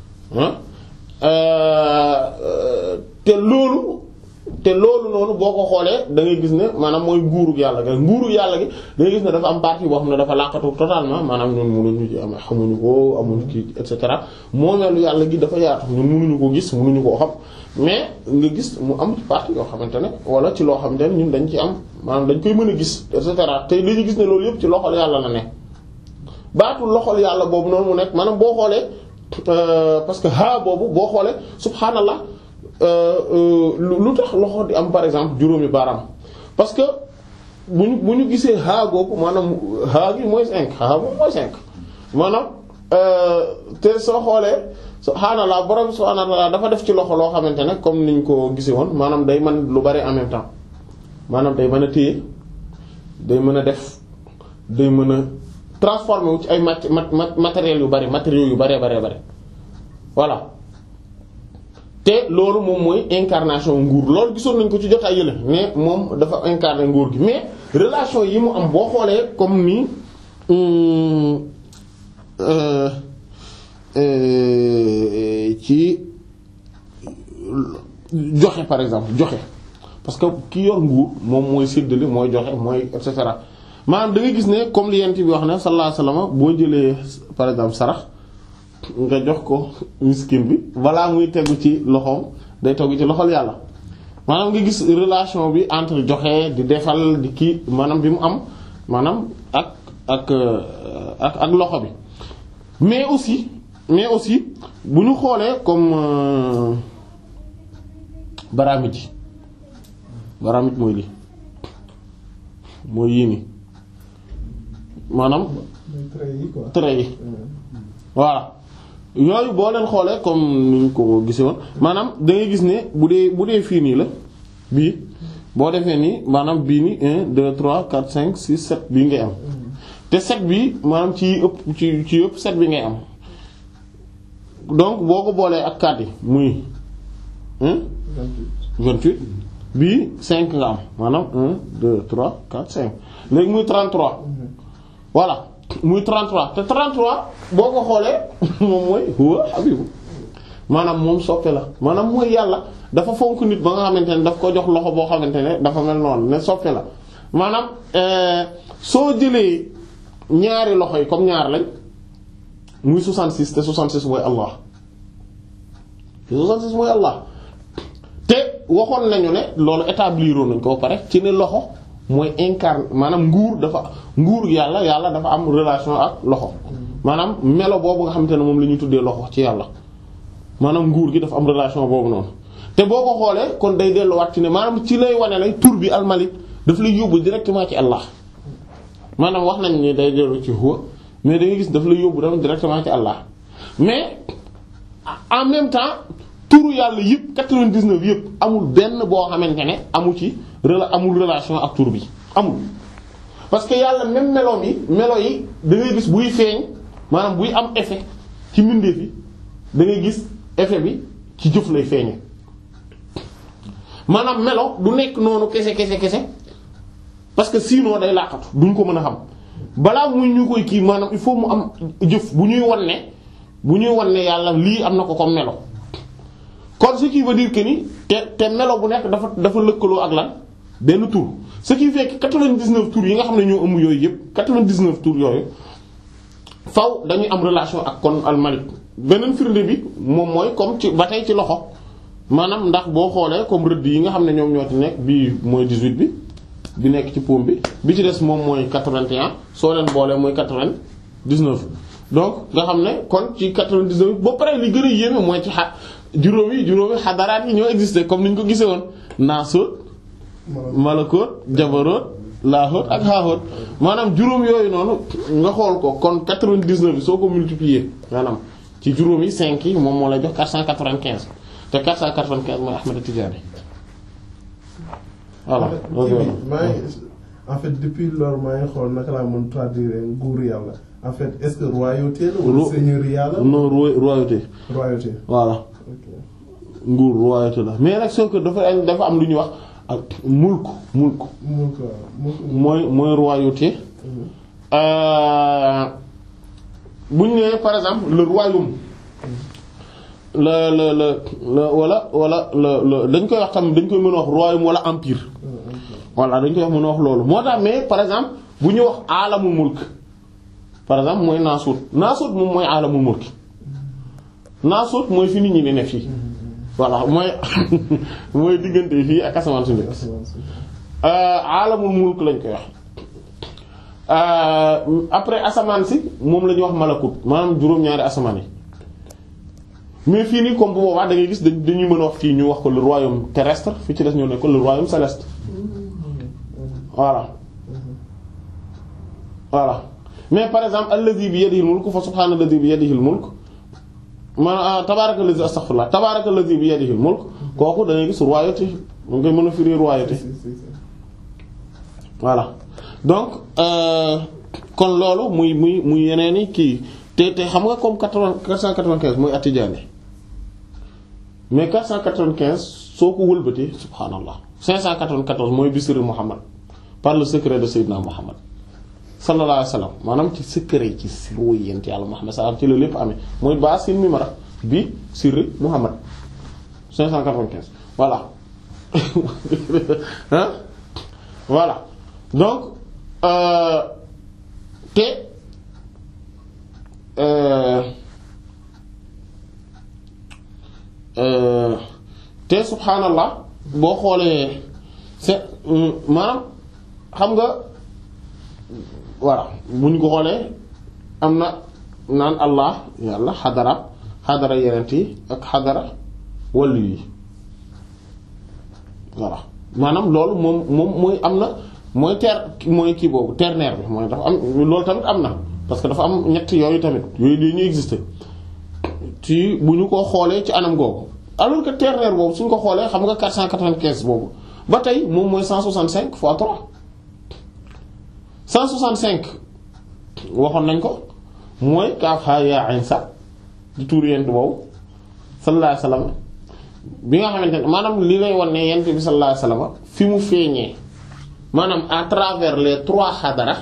te loolu te loolu noonu boo ko xoolee da ngay gis ne maanaam mooy nguurug yàlla gi nguurug yàlla gi da ngay gis ne dafa am partie boo xam ne dafa làqatu totalement maanaam ñun mënuñu ci am xamuñu ko amuñu ki et cetera moomeelu yàlla gi dafa yaatu ñun mënuñu ko gis mënuñu koo xam mais nga gis mu am ci partie yoo xamante ne wala ci loo xamante ne ñun dañ ci am maanaam dañ koy mën a gis et cetera te dañuy gis ne loolu yëpp ci loxol yàlla la ne baatu loxol yàlla boobu noonu mu nekk maanaam boo xoolee parce que ha boobu boo xoolee subhaanallah lu tax loxo di am par exemple juróomi baaraam parce que bu ñu bu ñu gisee ha googu maanaam ha gi mooy cinq ha boobu mooy cinq maanaam te soo xoolee subhaanallah borom subhaanahu wa ta'aala dafa def ci loxo loo xamante ne comme niñ ko gisee woon maanaam day mën lu bari en même temps maanaam day mën a téye day mën a def day mën a transformer wu ci ay mat matériels yu bari matériaux yu bari bari bari voilà te loolu moom mooy incarnation nguur loolu gisoon nañ ko ci jotaay yële mais moom dafa incarner nguur gi mais relation yi mu am boo xoolee comme ni ci joxe par exemple joxe parce que ki yor nguur moom mooy séddale mooy joxe mooy et cetera maanaam da ngay gis ne comme li yent bi wax ne sallallahu alayhi wasallam boo jëlee par exemple sarax nga jox ko miskin bi balaa muy tegu ci loxoom day tegu ci loxol yàlla maanaam nga gis relation bi entre joxe di defal di kii maanaam bi mu am maanaam ak ak ak ak loxo bi mais aussi mais aussi bu ñu xoolee comme baraamij ji baraamij mooy lii mooy yii nii maanaam trait yi voilà yooyu boo leen xoolee comme ni ñu ko gisee woon maanaam da ngay gis ne bu dee bu dee fii nii la bii boo defee nii maanaam bii nii un deux trois quatre cinq six sept bii ngay am te sept bi maanaam ci ëpp ci ci yëpp sept bi ngay am donc boo ko boolee ak quatre yi muy vingt-huit bii cinq nga am maanaam un deux trois quatre cinq léegi muy trente-trois voilà muy trente-trois te trente-trois boo ko xoolee moom mooy huwa habibu maanaam moom soppe la maanaam mooy yàlla dafa fonk nit ba nga xamante ne daf ko jox loxo boo xamante ne dafa mel noonu ne soppe la maanaam soo jëlee ñaari loxo yi comme ñaar lañ muy soixante-six te soixante-six mooy Allah soixante-six mooy Allah te waxoon nañu ne loolu établir nañ ko ba pare ci ne loxo mooy incarne maanaam nguur dafa nguur yàlla yàlla dafa am relation ak loxo maanaam melo boobu nga xamante ne moom la ñuy tuddee loxo ci yàlla maanaam nguur gi dafa am relation boobu noonu te boo ko xoolee kon day delluwaat ci ne maanaam ci lay wane lay tur bi al-Malik daf lay yóbbu directement ci Allah maanaam wax nañ ni day dellu ci huwa mais da ngay gis daf lay yóbbu dama directement ci Allah mais en même temps turu yàlla yëpp quatre-vingt-dix-neuf yëpp amul benn boo xamante ne amu ci rela amul relation ak tur bi amul parce que yàlla même melo yi melo yi da ngay gis buy feeñ maanaam buy am effet ci mbindeef yi da ngay gis effet bi ci jëf lay feeñe maanaam melo du nekk noonu kese kese kese parce que sinon day laqatu duñ ko mën a xam balaa muy ñu koy kii maanaam il faut mu am jëf bu ñuy wan ne bu ñuy wan ne yàlla lii am na ko comme melo kon ce qui veut dire que ni te te melo bu nekk dafa dafa lëkkaloo ak lan benn tur ce qui fait que quatre-vingt-dix-neuf tours yi nga xam ne ñoo ëmb yooyu yëpp quatre-vingt-dix-neuf tours yooyu faw dañuy am relation ak kon al-Malik beneen firnde bi moom mooy comme ci ba tey ci loxo maanaam ndax boo xoolee comme rëdd yi nga xam ne ñoom ñoo ci nekk bii mooy dix-huit bi bi nekk ci paume bi bi ci des moom mooy quatre-vingt-un soo leen boolee mooy quatre-vingt-dix-neuf donc nga xam ne kon ci quatre-vingt-dix-neuf ba pare li gën a yéeme mooy ci xa juróomi juróomi xadaraat yi ñoo existé comme ni ñu ko gisee woon naasut malakoot jabaroot laahoot ak haahoot maanaam juróom yooyu noonu nga xool ko kon quatre-vingt-dix-neuf bi soo ko multiplier maanaam ci juróom yi cinq yi moom moo lay jox quatre cent quatre-vingt-quinze te quatre cent quatre-vingt-quinze mooy Ahmad Tidiane voilà. en fait depuis loolu maa ngi xool naka laa mën traduire nguur yàlla en fait est-ce que royauté la wala seigneurie yàlla. non royauté. royauté voilà. nguur royauté la mais nag soo ko dafa dafa am lu ñuy wax ak mulk mulk. mulk mooy mooy royauté. bu ñu nee par exemple le royaume. la la la la wala wala la la dañ koy wax tam dañ koy mën a wax royaume wala empire. voilà dañ koy wax mën a wax loolu moo tax mais par exemple bu ñu wax alamul mulk par exemple mooy naasut naasut moom mooy alamul mulk naasut mooy fi nit ñi ne fii voilà mooy mooy diggante fii ak asamaan si nekk alamul mulk lañ koy wax après asamaan si moom la ñuy wax malakut maanaam juróom-ñaari asamaan yi mais fii nii comme bu boobaa da ngay gis dañuy mën a wax fii ñu wax ko le royaume terrestre fii ci des ñoo ne ko le royaume céleste voilà voilà mais par exemple alladhi bi yadihi al-mulk fa subhana alladhi bi yadihi al-mulk ma tabaraka alladhi astaghfirullah tabaraka alladhi bi yadihi al-mulk kooku da ngay gis royauté mu ngay mën a firi royauté voilà donc euh, kon loolu muy muy muy yeneen i kii te te xam nga comme quatre cent quatre-vingt-quinze mooy At-Tidjânî mais quatre cent quatre-vingt-quinze soo ko wëlbatee subhanallah cinq cent quatre-vingt-quatorze mooy bisri Muhammad par le secret de Seydina Muhammad sallallahu alayhi wa sallam maanaam ci secret ci siru yent yàlla Muhammad sallallahu ci la lépp amee mooy baa sin mi mara bi sirri Muhammad cinq cent quatre-vingt-quinze voilà hein voilà donc euh, te euh, euh, te subhanallah boo xoolee c'est maanaam xam nga voilà bu ñu ko xoolee am na naan allah yàlla xadara xadara yenent yi ak xadara wàllu yi voilà maanaam loolu moom moom mooy am na mooy ter mooy kii boobu ternaire bi mooy dafa am loolu tamit am na parce que dafa am ñett yooyu tamit yooyu dañuy exister ci bu ñu ko xoolee ci anam googu alors que ternaire boobu suñ ko xoolee xam nga quatre cent quatre-vingt-quinze boobu ba tey moom mooy cent soixante-cinq fois trois cent soixante-cinq waxoon nañ ko mooy kaaf haa yaa ayn sa di tuur yent boobu sallallahu alayhi wasallam bi nga xamante ne maanaam li lay wan ne yent bi sallallahu alayhi wasallam fi mu feeñee maanaam à travers les trois xadara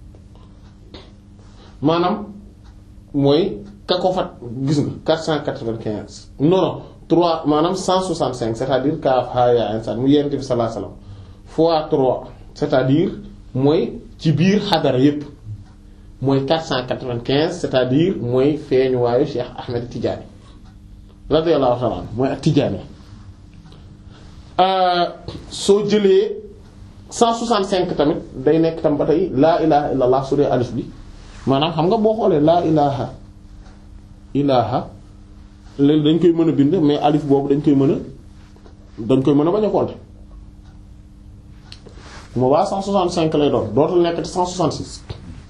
maanaam mooy ka ko fat gis nga quatre cent quatre-vingt-quinze non non trois maanaam cent soixante-cinq c'est-à-dire kaaf haa yaa ayn sa mu yent bi sallallahu alayhi wasallam fois trois c'est-à-dire mooy ci biir xadara yépp mooy quatre cent quatre-vingt-quinze c'est-à-dire mooy feeñuwaayu Cheikh Ahmed Tidiane radiyallahu ta'ala mooy ak Tidiane soo jëlee cent soixante-cinq tamit day nekk tam ba tey laa ilaha illallah su dee alif bi maanaam xam nga boo xoolee laa ilaha ilaha léegi dañ koy mën a bind mais alif boobu dañ koy mën a dañ koy mën a bañ a compter moo waa cent soixante-cinq lay doon dootul nekk cent soixante-six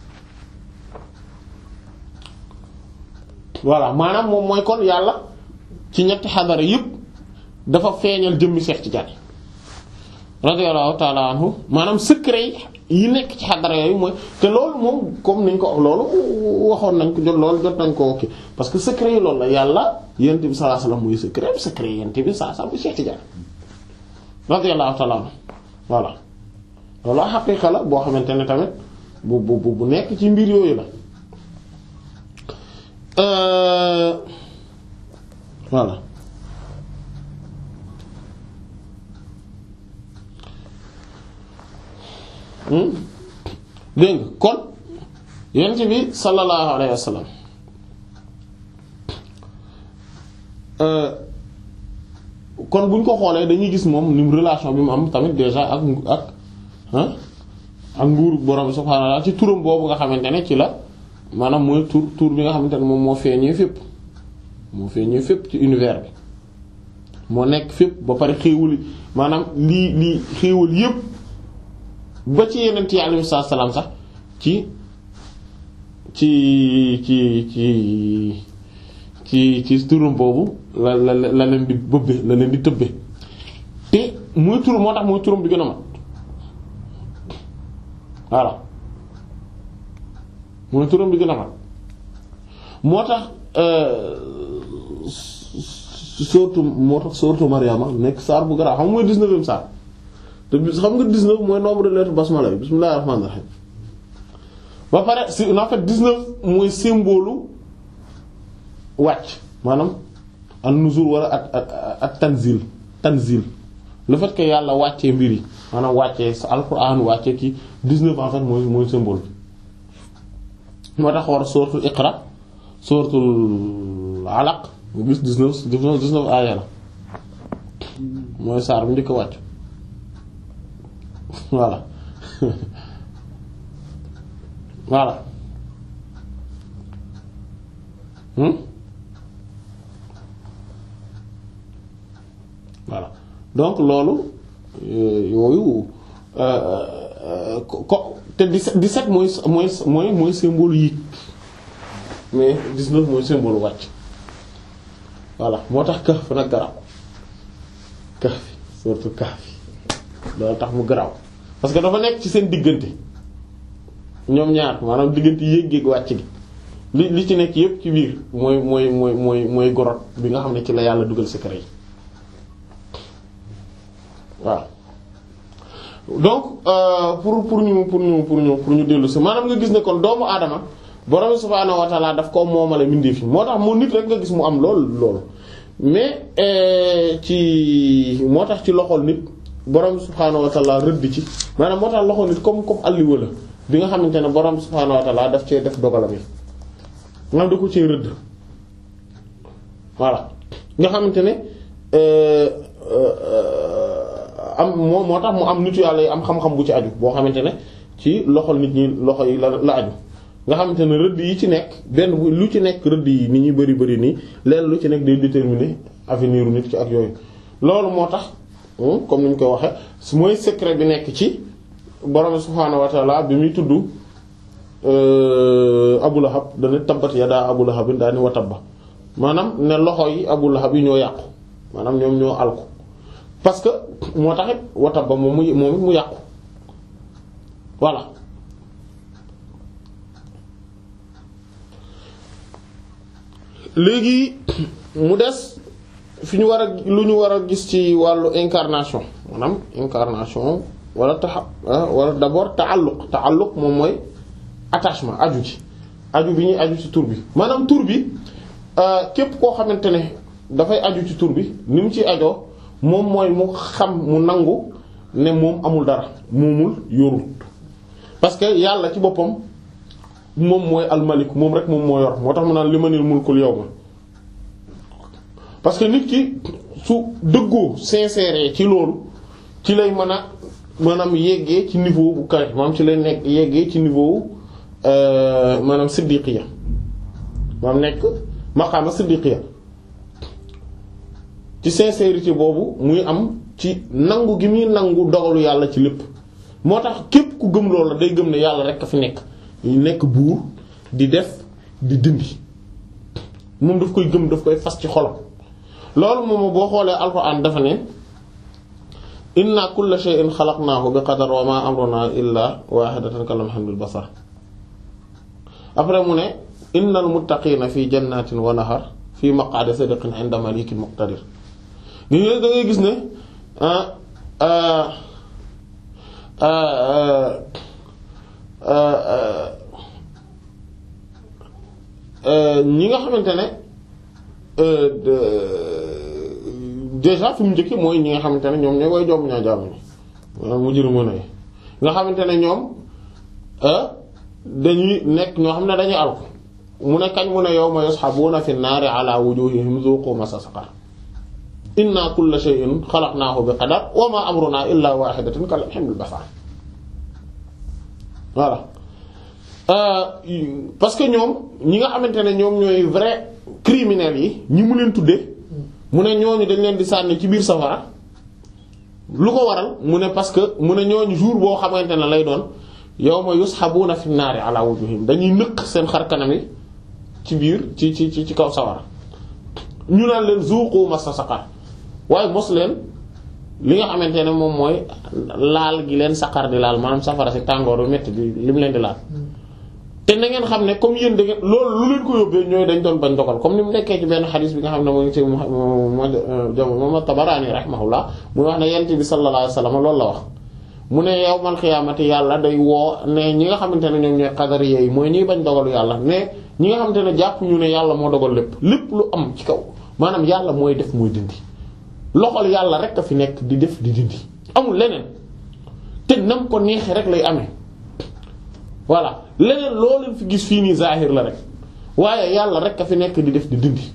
voilà maanaam moom mooy kon yàlla ci ñetti xadara yépp dafa feeñal jëmmi Cheikh Tidiane radiyallahu ta'ala anhu maanaam secret yi nekk ci xadara yooyu mooy te loolu moom comme niñ ko loolu waxoon nañ ko jot loolu jot nañ ko ok parce que secret yi loolu la yàlla yonent bi sallallahu alayhi wasallam muy secret secret yonent bi sallallahu alayhi wasallam muy Cheikh Tidiane radiyallahu ta'ala anhu voilà loolu xaqiiqa la boo xamante ne tamit bu bu bu nekk ci mbir yooyu la voilà dégg nga kon yonent bi sallallahu alayhi wa sallam kon buñ ko xoolee dañuy gis moom ni relation bi mu am tamit déjà ak ak ah ak nguuru borom subhaanahu wa ta'ala ci turam boobu nga xamante ne ci la maanaam mooy tur tur bi nga xamante ne moom moo feeñee fépp moo feeñee fépp ci univers bi moo nekk fépp ba pare xéewali maanaam lii lii xéewal yépp ba ci yeneen yi alayhi salaam sax ci ci ci ci ci ci turam boobu la la la leen di bëbbe la leen di tëbbe te muy tur moo tax muy turam bi gën a mat voilà mooy turam bi gën a mat moo tax surtout moo tax surtout Mariama nekk saar bu garaaw xam nga mooy dix-neuvième saar te xam nga dix-neuf mooy nombre de lettres basmala yi bismillahir rahmanir rahim ba pare si en fait dix-neuf mooy symbole wàcc maanaam an nuzul wala ak ak ak tanzil tanzil le fait que yàlla wàccee mbir yi maanaam wàccee sa alquran wàccee kii dix-neuf en fait mooy mooy symbole bi moo tax war suratul iqra suratul alaq nga gis dix-neuf dix-neuf aaya la mooy saar bu njëkk a wàcc voilà voilà hmm voilà donc loolu yooyu ko te dix-sept mooy mooy mooy mooy symbole yi mais dix-neuf mooy symbole wàcc voilà moo tax Kahf nag garaaw Kahf surtout Kahf loolu tax mu garaaw parce que dafa nekk ci seen diggante ñoom ñaar maanaam diggante yéeg-yéeg wàcc gi li li ci nekk yépp ci biir mooy mooy mooy mooy mooy gorot bi nga xam ne ci la yàlla dugal secret yi waaw donc euh, pour pour ñu pour ñu pour ñu pour ñu dellu si maanaam nga gis ne kon doomu aadama borom subhaanahu wa ta'ala daf ko moomale mbindeef yi moo tax moo nit rek nga gis mu am loolu loolu mais euh, ci moo tax ci loxol nit borom subhaanahu wa ta'ala rëdd ci maanaam moo tax loxol nit comme comme alliwa la bi nga xamante ne borom subhaanahu wa ta'ala daf cee def dogalam yi maanaam da ko cee rëdd voilà nga xamante ne euh, am moo moo tax mu am nitu yàlla yi am xam-xam bu ci aju boo xamante ne ci loxol nit ñi loxo yi la la aju nga xamante ne rëdd yi ci nekk benn bu lu ci nekk rëdd yi ni ñuy bari bari nii leen lu ci nekk day déterminer avenir u nit ki ak yooyu loolu moo tax comme ni ñu ko waxe mooy secret bi nekk ci borom subhaanahu wa ta'ala bi muy tudd Abu Lahab dana tabbat yadaa Abu Lahab daani wa tabba maanaam ne loxo yi Abu Lahab yi ñoo yàqu maanaam ñoom ñoo alku parce que moo taxit wa tabba moom mu moom it mu yàqu voilà léegi mu des fi ñu war a lu ñu war a gis ci wàllu incarnation maanaam incarnation wala taxa wala d'abord ta'alluq ta'alluq moom mooy attachement aju ci aju bi ñuy aju ci tur bi maanaam tur bi képp koo xamante ne dafay aju ci tur bi ni mu ci ajoo moom mooy mu xam mu nangu ne moom amul dara moomul yorul parce que yàlla ci boppam moom mooy almalik moom rek moom moo yor moo tax mu naan limanil mulkul yawma parce que nit ki su dëggoo sincère ci loolu ci lay mën a maanaam yeggee ci niveau bu kawe maanaam ci lay nekk yeggee ci niveau maanaam siddiqiya maanaam nekk maqaama siddiqiya ci sincérité boobu muy am ci nangu gi muy nangu dogalu yàlla ci lépp moo tax képp ku gëm loolu day gëm ne yàlla rek a fi nekk nekk buur di def di dindi moom daf koy gëm daf koy fas ci xolam loolu moom boo xoolee alxuraan dafa ne inna kulla shay'in xalaqnaahu bi qadar wa ma amruna illa wahidatan kalamhin bil basar après mu ne innal muttaqina fi jannatin wa nahar fi maq'adi sidqin 'inda malikin muqtadir gi nga da ngay gis ne ñi nga xamante ne déjà fi mu njëkki mooy ñi nga xamante ne ñoom ñooy koy jom ñaa jaamu ñi maanaam mu jëru mën a nga xamante ne ñoom dañuy nekk ñoo xam ne dañuy alko mu ne kañ mu ne yawma yushabuna fi naari ala wujuhihim zuqu massa saqar inna kulla shay'in khalaqnahu bi qadar wa ma amruna illa wahidatun kalamhin bil basar voilà parce que ñoom ñi nga xamante ne ñoom ñooy vrai criminels yi ñi mu leen tuddee mu ne ñooñu dañ leen di sànni ci biir safara lu ko waral mu ne parce que mu ne ñooñu jour boo xamante ne lay doon yawma yushabuna fi naari ala wujuhihim dañuy nëkk seen xar kanam yi ci biir ci ci ci kaw sawara ñu naan leen zuqu massa saqar waaye mos leen li nga xamante ne moom mooy laal gi leen saqar di laal maanaam safara si tàngoor bu metti bi li mu leen di laal te na ngeen xam ne comme yéen da ngeen loolu lu leen ko yóbbee ñooy dañ doon bañ dogal comme ni mu nekkee ci benn xadis bi nga xam ne moo ngi ci moom Tabaraani rahimahullah muy wax ne yent bi sallallahu alayhi wasallam loolu la wax mu ne yawmal xiyaamati yàlla day woo ne ñi nga xamante ne ñoom ñooy qadariye yi mooy ñuy bañ dogalu yàlla ne ñi nga xamante ne jàpp ñu ne yàlla moo dogal lépp lépp lu am ci kaw maanaam yàlla mooy def mooy dindi loxol yàlla rek a fi nekk di def di dindi amul leneen te nam ko neexee rek lay amee voilà leneen loo leen fi gis fii nii zahir la rek waaye yàlla rek a fi nekk di def di dindi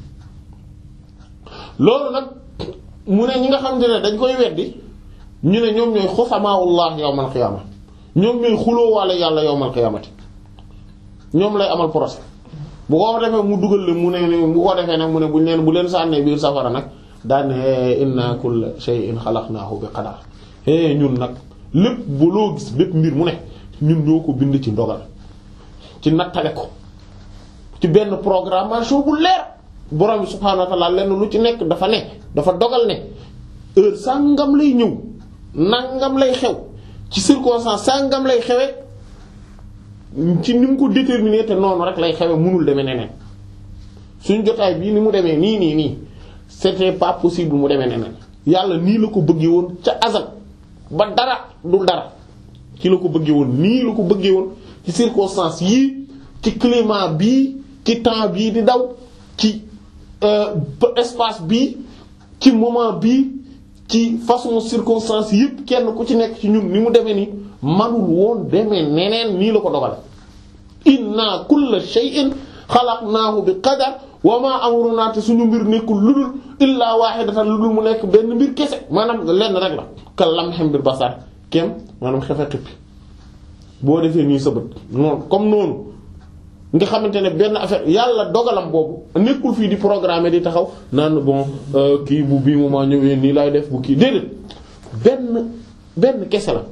loolu nag mu ne ñi nga xamante ne dañ koy weddi ñu ne ñoom ñooy xusamaawullah yawmal qiyaama ñoom ñooy xuloo waale yàlla yawmal qiyaamati ñoom lay amal procès bu ko defee mu dugal leen mu ne bu ko defee nag mu ne buñ leen bu leen sànnee biir safara nag daan ne inna kulla shay'in xalaqnaahu bi qadar é ñun nag lépp bu loo gis bépp mbir mu ne ñun ñoo ko bind ci ndogal ci nattale ko ci benn programmation bu leer borom bi subhaanahu wa ta'ala lenn lu ci nekk dafa ne dafa dogal ne heure sàngam lay ñëw nangam lay xew ci circonstance sàngam lay xewe ci ni mu ko déterminer te noonu rek lay xewe mënul demee neneen suñ jotaay bii ni mu demee nii nii nii c'était pas possible mu demee neneen yàlla nii la ko bëggee woon ca azal ba dara du dara ci la ko bëggee woon nii la ko bëggee woon ci circonstance yii ci climat bii ci temps bii di daw ci espace bii ci moment bii ci façon circonstance yëpp kenn ku ci nekk ci ñun ni mu demee nii manul woon demee neneen nii la ko dogal inna kulla shay'in xalaqnaahu bi qadar wa ma amruna te suñu mbir nekkul ludul illaa wahidatan ludul mu nekk benn mbir kese maanaam lenn rek la ka lamhim bil basar kem maanaam xefe xippi boo defee nii sa bët noonu comme noonu nga xamante ne benn affaire yàlla dogalam boobu nekkul fii di programmer di taxaw naan bon kii bu bii moment ñëwee nii laay def bu kii déedéet benn benn kese la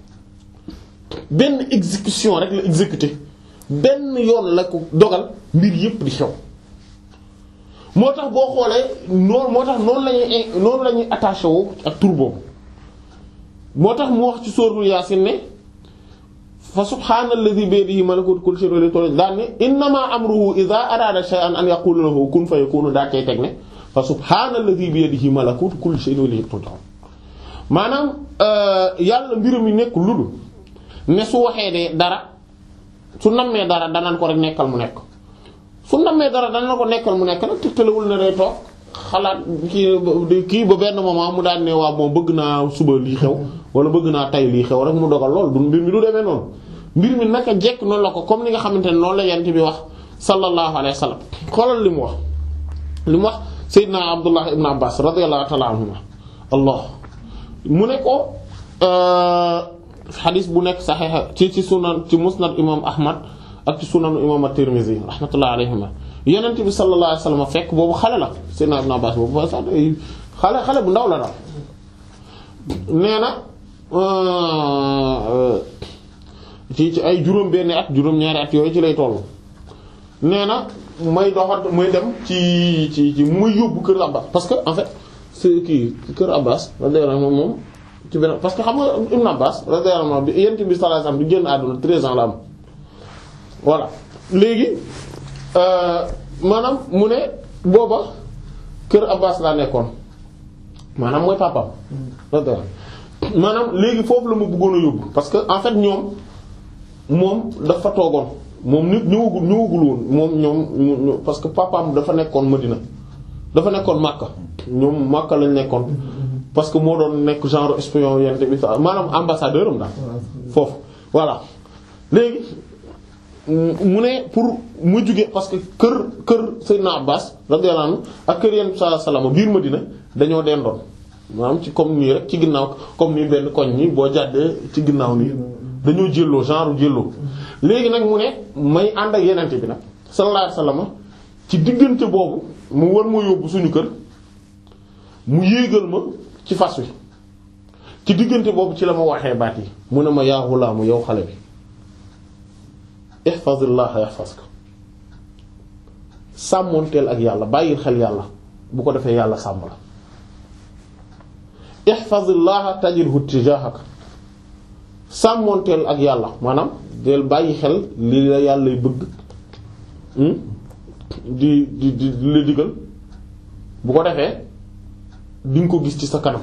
benn exécution rek la exécuté benn yoon la ko dogal mbir yépp di xew moo tax boo xoolee noonu moo tax noonu lañuy noonu la ñuy attaché wu ak tur boobu moo tax mu wax ci sourate Yaasin ne fa subhaanalladhi biyadihi malakuutu kulli shay'in wa ilayhi daan ne innamaa amruhu idhaa araada shay'an an yaqula lahu kun fayakun daa koy teg ne fa subhaanalladhi biyadihi malakuutu kulli shay'in wa ilayhi turja'un maanaam yàlla mbiram yi nekk lu dul ne su waxee de dara su nammee dara danaan ko rek nekkal mu nekk su nammee dara dana ko nekkal mu nekk nag tëgtalewul ne day toog xalaat kii kii ba benn moment mu daan ne waa bon bëgg naa suba lii xew wala bëgg naa tay lii xew rek mu dogal lool du mbir mi du demee noonu mbir mi naka jekk noonu la ko comme ni nga xamante ne noonu la yent bi wax sallallahu alayhi wa sallam xoolal li mu wax li mu wax Seydina Abdullah ibn Abbas radiyallahu ta'ala anhuma allah mu ne ko xadis bu nekk saxiix ci ci sunan ci musnad imam Ahmad ak ci sunan imam at-Tirmidhi rahmatullahi alayhima Yonent bi sallallahu alayhi wasallam fekk boobu xale la Seydina Ibn Abbas boobu ba sax xale xale bu ndaw la daal nee na ci ci ay juróom-benni at juróom-ñaari at yooyu ci lay toll nee na may doxat may dem ci ci ci muy yóbbu kër Abbas parce que en fait c'est kii kër Abbas radiyallahu anhu moom ci benn parce que xam nga Ibn Abbas radiyallahu anhu bi Yonent bi sallallahu alayhi wasallam di génn àdduna treize ans la am voilà léegi maanaam mu ne booba kër Abbas laa nekkoon maanaam mooy papaam radiyallahu maanaam léegi foofu la ma bëggoon a yóbbu parce que en fait ñoom moom dafa toogoon moom nit ñëwagul ñëwagul woon moom ñoom parce que papaam dafa nekkoon Madina dafa nekkoon Makka ñoom Makka lañ nekkoon parce que moo doon nekk genre espion yente bi maanaam ambassadeur am daal foofu voilà léegi mu ne pour mu jóge parce que kër kër Seydina Abbas radiyallahu anhu ak kër yent sa salama biir Madina dañoo dendoon maanaam ci comme nii rek ci ginnaaw comme nii benn koñ nii boo jàddee ci ginnaaw nii dañoo jëlloo genre jëlloo léegi nag mu ne may ànd ak yenente bi nag sallallahu alayhi wasallam ci diggante boobu mu war ma yóbbu suñu kër mu yéegal ma ci fas wi ci diggante boobu ci la ma waxee baat yi mu ne ma yaa xulaamu yow xale bi ihfazillah yahfazka sàmmoonteel ak yàlla bàyyil xel yàlla bu ko defee yàlla sàmm la ihfazillah tajidhu tijahaka sàmmoonteel ak yàlla maanaam del bàyyi xel li la yàlla bëgg di di di la digal bu ko defee di nga ko gis ci sa kanam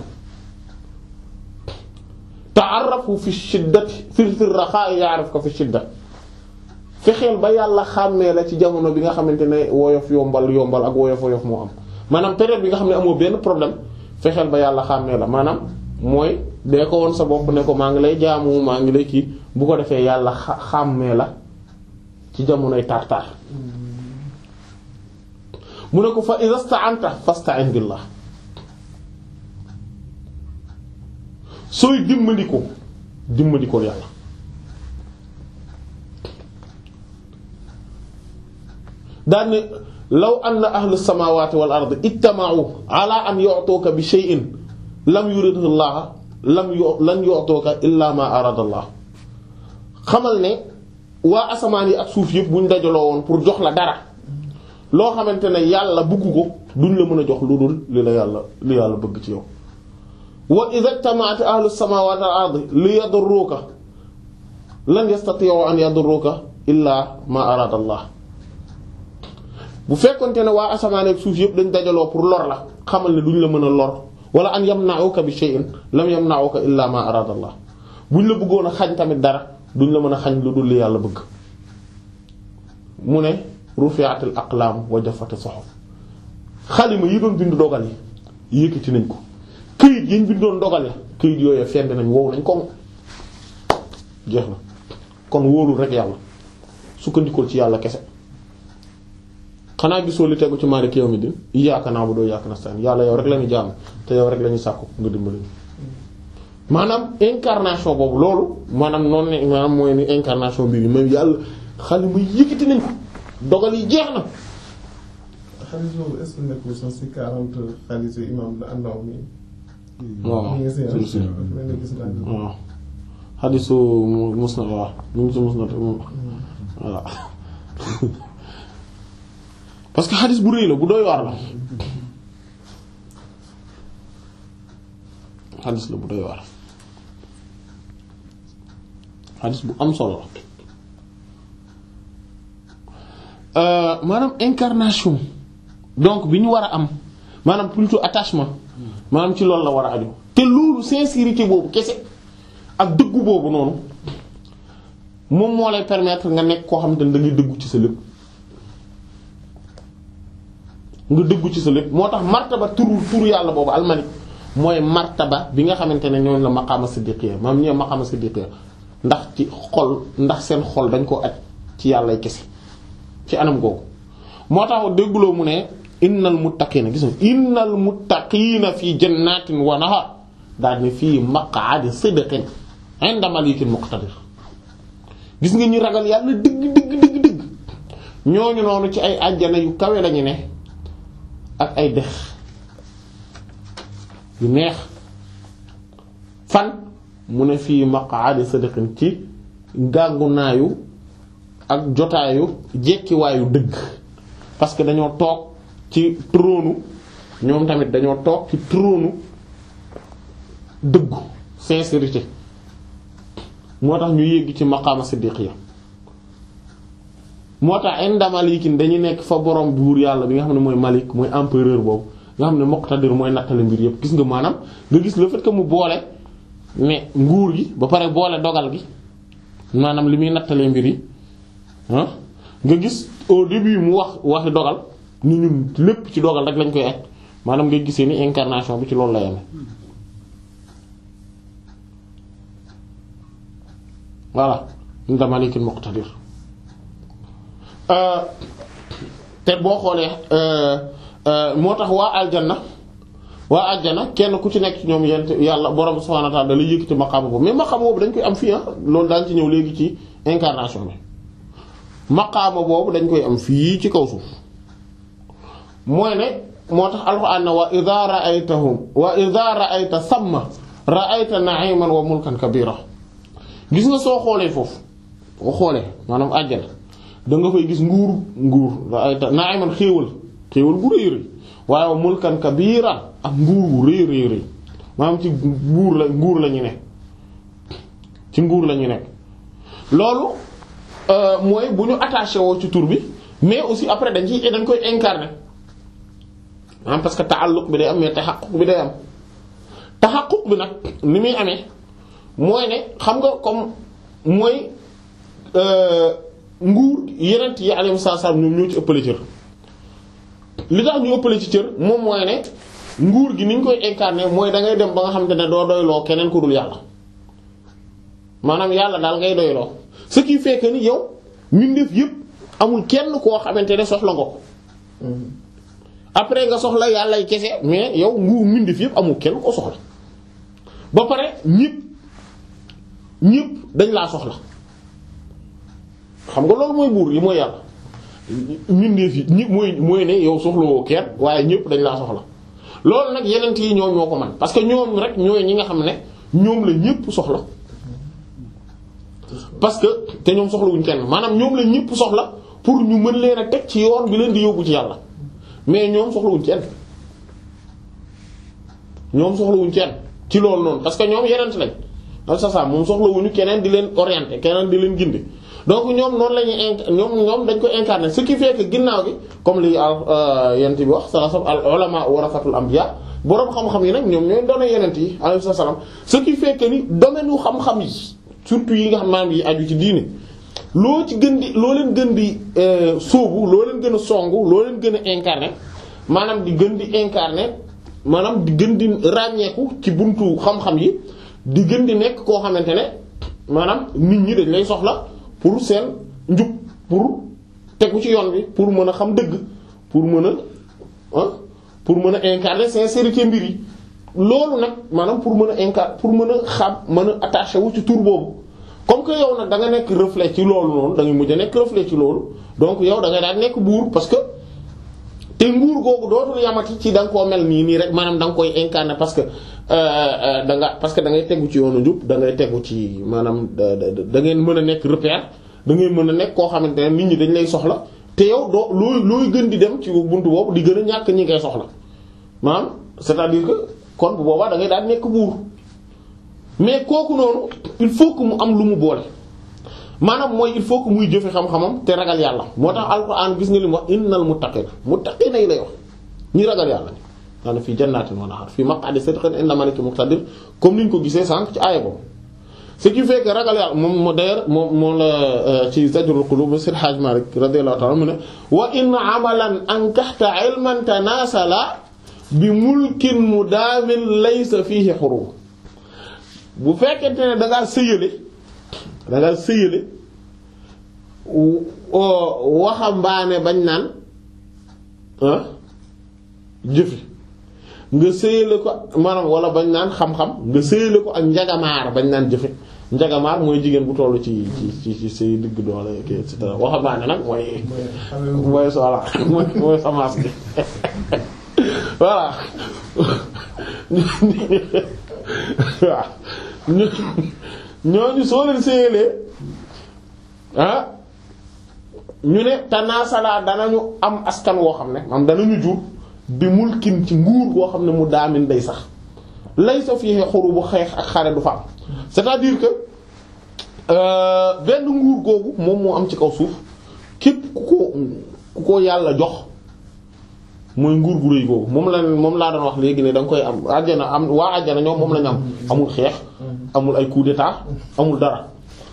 ta'arrafu fi shiddati fi fi raxaa ya'rifka fi shidda fexeel ba yàlla xàmmee la ci jamono bi nga xamante ne woyof yombal yombal ak woyof woyof moo am maanaam période bi nga xam ne amoo benn problème fexeel ba yàlla xàmmee la maanaam mooy dee ko woon sa bopp ne ko maa ngi lay jaamu maa ngi lay kii bu ko defee yàlla xàmmee la ci jamonoy tar-tar mu ne ko fa iza sta'anta fasta'in billah sooy dimbandiko dimbandikool yàlla daan ne law anna ahlu samawati wal ardi ijtama'u ala an yu'tuka bi shay'in lam yuridhu Allah lam yu lan yu'tuka illa ma arada Allah xamal ne waa asamaan yi ak suuf yëpp buñ dajaloo woon pour jox la dara loo xamante ne yàlla bëgg ko duñ la mën a jox lu dul li la yàlla li yàlla bëgg ci yow wa idha ijtama'at ahlu samawati wal ardi li yadurruka lan yastati'u an yadurruka illa ma arada Allah bu fekkonte ne waa asamaan ak suuf yëpp dañ dajaloo pour lor la xamal ne duñ la mën a lor wala an yamna'uka bi shay'in lam yamna'uka illa ma arada Allah buñ la bëggoon a xañ tamit dara duñ la mën a xañ lu dul li yàlla bëgg mu ne rufi'atil aqlam wa jaffati suhuf xalima yi doon bind dogal yi yëkkati nañ ko këyit yi ñu bindoon dogal ya këyit yooyu fend nañ wow nañ ko jeex na kon wóorul rek yàlla sukkandikool ci yàlla kese xanaa gisoo li tegu ci maaliki yawmi din iyyaaka na'budu wa iyyaaka nasta'iin yàlla yow rek la ñu jaam te yow rek la ñu sàkku nga dimbali maanaam incarnation boobu loolu maanaam noonu ne maanaam mooy ni incarnation bi même yàlla xalima yëkkati nañ ko dogal yi jeex na. xaalis boobu est-ce que nekkul sax ci quarante xaalis yu imam an-Nawawi. waaw si si waaw xaadisu musnad waaw mu ngi ci musnad voilà parce que xadis bu rëy la bu doy waar la xadis la bu doy waar xadis bu am solo la maanaam incarnation donc bi ñu war a am maanaam plutôt attachement maanaam ci loolu la war a aju te loolu sincérité boobu kese ak dëggu boobu noonu moom moo lay permettre nga nekk koo xam te ne da ngay dëggu ci sa lépp nga dëggu ci sa lépp moo tax martaba turu turu yàlla boobu almalik mooy martaba bi nga xamante ne ñooñu la maqaama siddiqiyya maam ñoo maqaama siddiqiyya ndax ci xol ndax seen xol dañ ko aj ci yàllay kese ci anam googu moo tax dégguloo mu ne innal muttaqiina gis nga innal muttaqiina fi jannatin wa nahar daal ne fii maq'adi sidqin 'inda malikin muqtadir. gis nga ñu ragal yàlla dëgg dëgg dëgg dëgg ñooñu noonu ci ay àjjana yu kawe lañu ne ak ay dex yu neex. fan mu ne fii maq'adi sidqin ci gàngunaayu ak jotaayu jekkiwaayu dëgg, parce que dañoo toog ci trône ñoom tamit dañoo toog ci trône dëggu sincérité moo tax ñu yégg ci maqaama siddiqiya. moo tax inda malikin dañu nekk fa borom buur yàlla bi nga xam ne mooy malik mooy empereur boobu nga xam ne muqtadir mooy nattale mbir yëpp. gis nga maanaam nga gis le fait que mu boole mais nguur gi ba pare boole dogal gi maanaam li muy nattalee mbir yi ah nga gis au début mu wax waxi dogal ni ñun lépp ci dogal rek lañ koy aj maanaam ngay gisee ni incarnation bi ci loolu la yame voilà inda malikin muqtadir. te boo xoolee moo tax waa aljanna waa aljana kenn ku ci nekk ci ñoom yent yàlla borom subhanahu wa ta'ala da lay yëkkati maqaama boobu mais maqaama boobu dañ koy am fii ah loolu daañu ci ñëw léegi ci incarnation bi. maqaama boobu dañ koy am fii ci kaw suuf mooy ne moo tax alxuraan na wa idha ra'aytahum wa idha ra'ayta samma ra'ayta na'iman wa mulkan kabira. gis nga soo xoolee foofu boo xoolee maanaam àjjana da nga fay gis nguur nguur ra'ayta na'iman xéewal xéewal gu rëy rëy waaye wa mulkan kabira ak nguur gu rëy rëy rëy maanaam ci nguur la nguur la ñu nekk ci nguur la ñu nekk loolu mooy bu ñu attaché woo ci tur bi mais aussi après dañ ci dañ koy incarner maanaam parce que ta'alluq bi day am mais tahaqquq bi day am tahaqquq bi nag ni muy amee mooy ne xam nga comme mooy nguur yeneen yi alayhi salaam ñoom ñoo ci ëppale cër li tax ñu ëppale ci cër moom mooy ne nguur gi ni ñu koy incarner mooy da ngay dem ba nga xamante ne doo doyloo keneen ku dul yàlla maanaam yàlla daal ngay doyloo. ce qui fait que ni yow mbindeef yëpp amul kenn koo xamante ne soxla nga ko après nga soxla yàllay kese mais yow nguur mbindeef yëpp amul kenn ko soxla ba pare ñëpp ñëpp dañ laa soxla xam nga loolu mooy buur yi mooy yàlla mbindeef yi ñëpp mooy mooy ne yow soxlawoo kenn waaye ñëpp dañ laa soxla loolu nag yeneen yi ñoom ñoo ko man parce que ñoom rek ñooy ñi nga xam ne ñoom la ñëpp soxla. parce que te ñoom soxlawuñ kenn maanaam ñoom la ñëpp soxla pour ñu mën leen a teg ci yoon bi leen di yóbbu ci yàlla mais ñoom soxlawuñ kenn ñoom soxlawuñ kenn ci loolu noonu parce que ñoom yeneen lañ al sa sa moom soxlawuñu keneen di leen orienter keneen di leen gindi donc ñoom noonu la ñuy in ñoom ñoom dañ ko incarner ce qui fait que ginnaaw gi comme li yent bi wax sa sa al ulama warasatul anbiya boroom xam-xam yi nag ñoom ñooy doon yeneen yi alayhi salaam ce qui fait que ni domaine u xam-xam yi surtout yi nga xam maanaam yi aju ci diine loo ci gën di loo leen gën di sóobu loo leen gën a songu loo leen gën a incarner maanaam di gën di incarner maanaam di gën di ràññeeku ci buntu xam-xam yi di gën di nekk koo xamante ne maanaam nit ñi dañ lay soxla pour seen njub pour tegu ci yoon bi pour mën a xam dëgg pour mën a ah pour mën a incarner sincérité mbir yi loolu nag maanaam pour mën a incarner pour mën a xam mën a attaché wu ci tur boobu comme que yow nag da nga nekk reflet ci loolu noonu da nga mujj a nekk reflet ci loolu donc yow da nga daan nekk buur parce que te nguur googu dootul yamati ci da nga koo mel nii nii rek maanaam da nga koy incarner parce que da nga parce que da ngay tegu ci yoonu njub da ngay tegu ci maanaam da ngeen mën a nekk repère da ngeen mën a nekk koo xamante ne nit ñi dañ lay soxla te yow doo looy looy gën di dem ci buntu boobu di gën a ñàkk ñi ngay soxla maanaam c'est-à-dire que kon bu boobaa da ngay daal nekk buur mais kooku noonu il faut que mu am lu mu boole maanaam mooy il faut que muy jëfe xam-xamam te ragal yàlla moo tax alxuraan gis nga li mu wax innal muttaqina muttaqina yi lay wax ñi ragal yàlla ni daana fii jannatin wa nahar fii maq'adi sidqin inda malikin muqtadir comme ni ñu ko gisee sànq ci aaya boobu ce qui fait que ragal yàlla moom moo d'ailleurs moom moom la ci Zajrul Qulub Seydi Hadji Malick radiyallahu ta'ala mu ne wa in amalan ankahta ilman tanasala bi mulkin mudaamin laysa fihi hurub bu fekkente ne da ngaa sëyale da ngaa sëyale waxambaane bañ naan ah jëfi nga sëyale ko maanaam wala bañ naan xam-xam nga sëyale ko ak njagamaar bañ naan jëfe njagamaar mooy jigéen bu tollu ci ci ci ci say digg doole et cetera waxambaane nag mooy mooy sola mooy mooy samaas bi voilà waaw ñooñu soo leen sëyalee ah ñu ne tanaasala danañu am askan woo xam ne maanaam danañu jur bi mulkin ci nguur goo xam ne mu daamin day sax lay sa fii xuru bu xeex ak xare du fa am c'est-à-dire que benn nguur googu moom moo am ci kaw suuf képp ku ko ku ko yàlla jox mooy nguur gu rëy googu moom la moom laa doon wax léegi ne da nga koy am àjjana am waa àjjana ñoom moom lañu am amul xeex amul ay coup d'état amul dara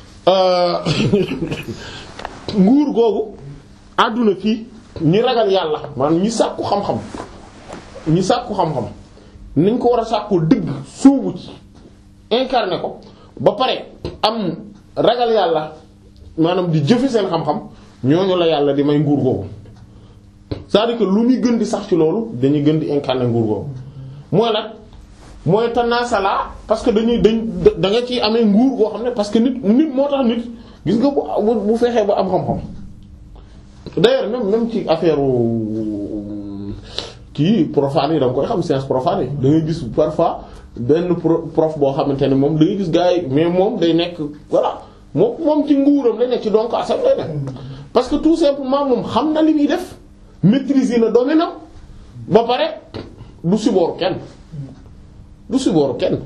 nguur googu àdduna fii ñi ragal yàlla maanaam ñi sàkku xam-xam ñi sàkku xam-xam nañ ko war a sàkku dëgg sóobu ci incarné ko ba pare am ragal yàlla maanaam di jëfe seen xam-xam ñooñu la yàlla di may nguur googu c'est-à-dire que lu muy gën di sax ci loolu dañuy gën di incarné nguur googu mooy nag mooy tanaasala parce que dañuy dañ da nga ciy amee nguur goo xam ne parce que nit nit moo tax nit gis nga bu bu fexee ba am xam-xam d'ailleurs même même ci affaire kii profane yi da nga koy xam science profane yi da ngay gis parfois benn prof boo xamante ne moom da ngay gis gars yi mais moom day nekk voilà moom moom ci nguuram lay nekk ci donc asam lay nekk parce que tout simplement moom xam na li muy def maîtriser na domaine am ba pare du sibooru kenn du sibooru kenn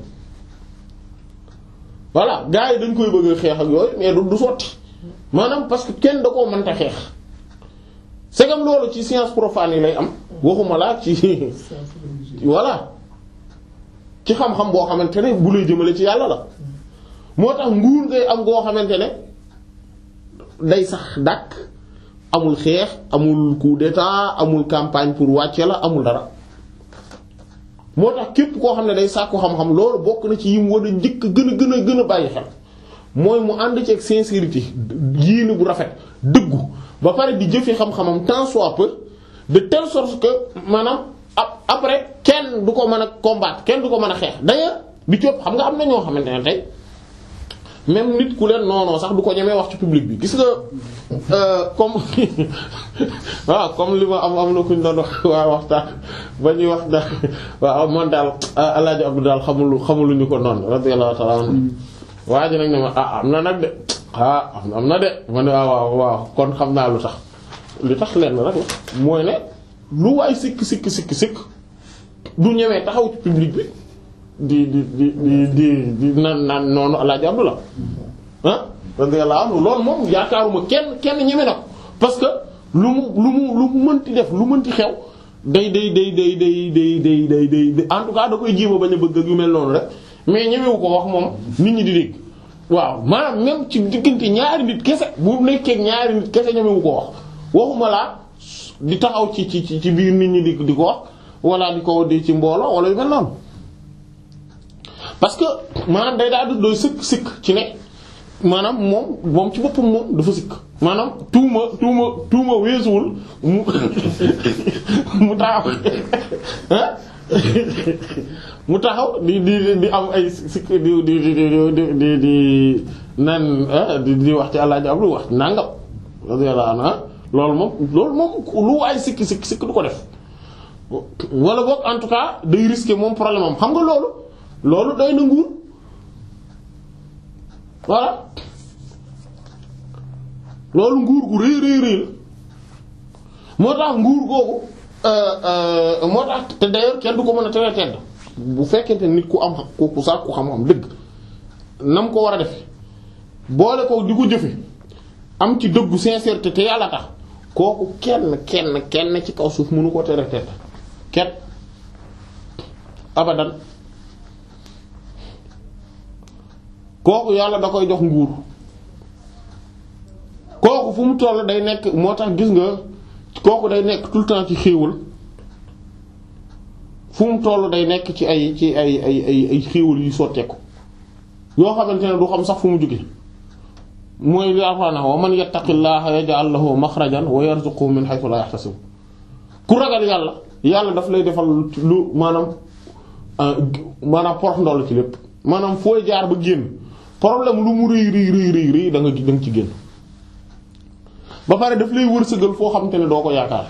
voilà gars yi dañ koy bëgg a xeex ak yooyu mais du du sotti maanaam parce que kenn da koo mënta xeex c'est comme loolu ci science profane yi lay am waxuma laa ci voilà ci xam-xam boo xamante ne bu lay jëmale ci yàlla la moo tax nguur ngay am goo xamante ne day sax dàkk amul xeex amul coup d'état amul campagne pour wàcce la amul dara moo tax képp koo xam ne day sàkku xam-xam loolu bokk na ci yim war a njëkk gën a gën a gën a bàyyi xel mooy mu ànd ci ak sincérité yéene bu rafet dëggu ba pare di jëfe xam-xamam tant soit peu de telle sorte que maanaam après kenn du ko mën a combattre kenn du ko mën a xeex d'ailleurs bi ci xam nga am na ñoo xamante ne tey même nit ku leen noonoo sax du ko ñemee wax ci public bi gis nga comme waaw comme li ma am am na kuñ doon wax waa waxtaan ba ñuy wax daal waaw man daal Alaaji Abdu daal xamul xamuluñu ko noonu radiyallahu ta'ala anhu waa ji nag ne ma ah am na nag de ah am na de ma ne waaw waaw waaw kon xam naa lu tax li tax lenn rek la mooy ne lu waay sikk sikk sikk sikk du ñemee taxaw ci public bi di di di di di di naan naan noonu Alaaji Abdu la ah radiyallahu anhu loolu moom yaakaaruma kenn kenn ñeme na ko parce que lu mu lu mu lu mu mënti def lu mënti xew day day day day day day day day day en tout cas da koy jéema bañ a bëgg ak yu mel noonu rek mais ñemewu ko wax moom nit ñi di dégg waaw maanaam même ci diggante ñaari nit kese bu nekkee ñaari nit kese ñemewu ko wax waxuma laa di taxaw ci ci ci biir nit ñi di di ko wax wala di ko di ci mbooloo wala yu mel noonu parce que maanaam day daal di doy sëkk sëkk ci ne maanaam moom moom ci boppam moom dafa sikk maanaam tuuma tuuma tuuma weesuwul mu mu taxaw mu taxaw di di di am ay sikk di di di di di di nan di di wax ci Alaaji Abdu wax nangam radiyallahu anhu loolu moom loolu moom lu waay sikk sikk sikk du ko def wala boog en tout cas day risquer moom problème am xam nga loolu loolu doy na nguur voilà loolu nguur gu rëy rëy rëy moo tax nguur googu moo tax te d'ailleurs kenn du ko mën a tere tedd bu fekkente nit ku am ku ku sax ku xam-xam dëgg nam ko war a def boole ko di ko jëfe am ci dëggu sincérité te yàlla tax kooku kenn kenn kenn ci kaw suuf mënu ko tere tedd kenn abadan kooku yàlla da koy jox nguur kooku fu mu toll day nekk moo tax gis nga kooku day nekk tout le temps ci xéewal fu mu toll day nekk ci ay ci ay ay ay ay xéewal yu sotteeku yoo xamante ne du xam sax fu mu jóge mooy li Alxuraan wa man yattaqillaha yaj'al lahu makhrajan wa yarzuqhu min haythu la yahtasib ku ragal yàlla yàlla daf lay defal lu maanaam maanaam porox ndoll ci lépp maanaam fooy jaar ba génn problème lu mu rëy rëy rëy rëy rëy da nga da nga ci génn ba pare daf lay wërsëgal foo xamante ne doo ko yaakaar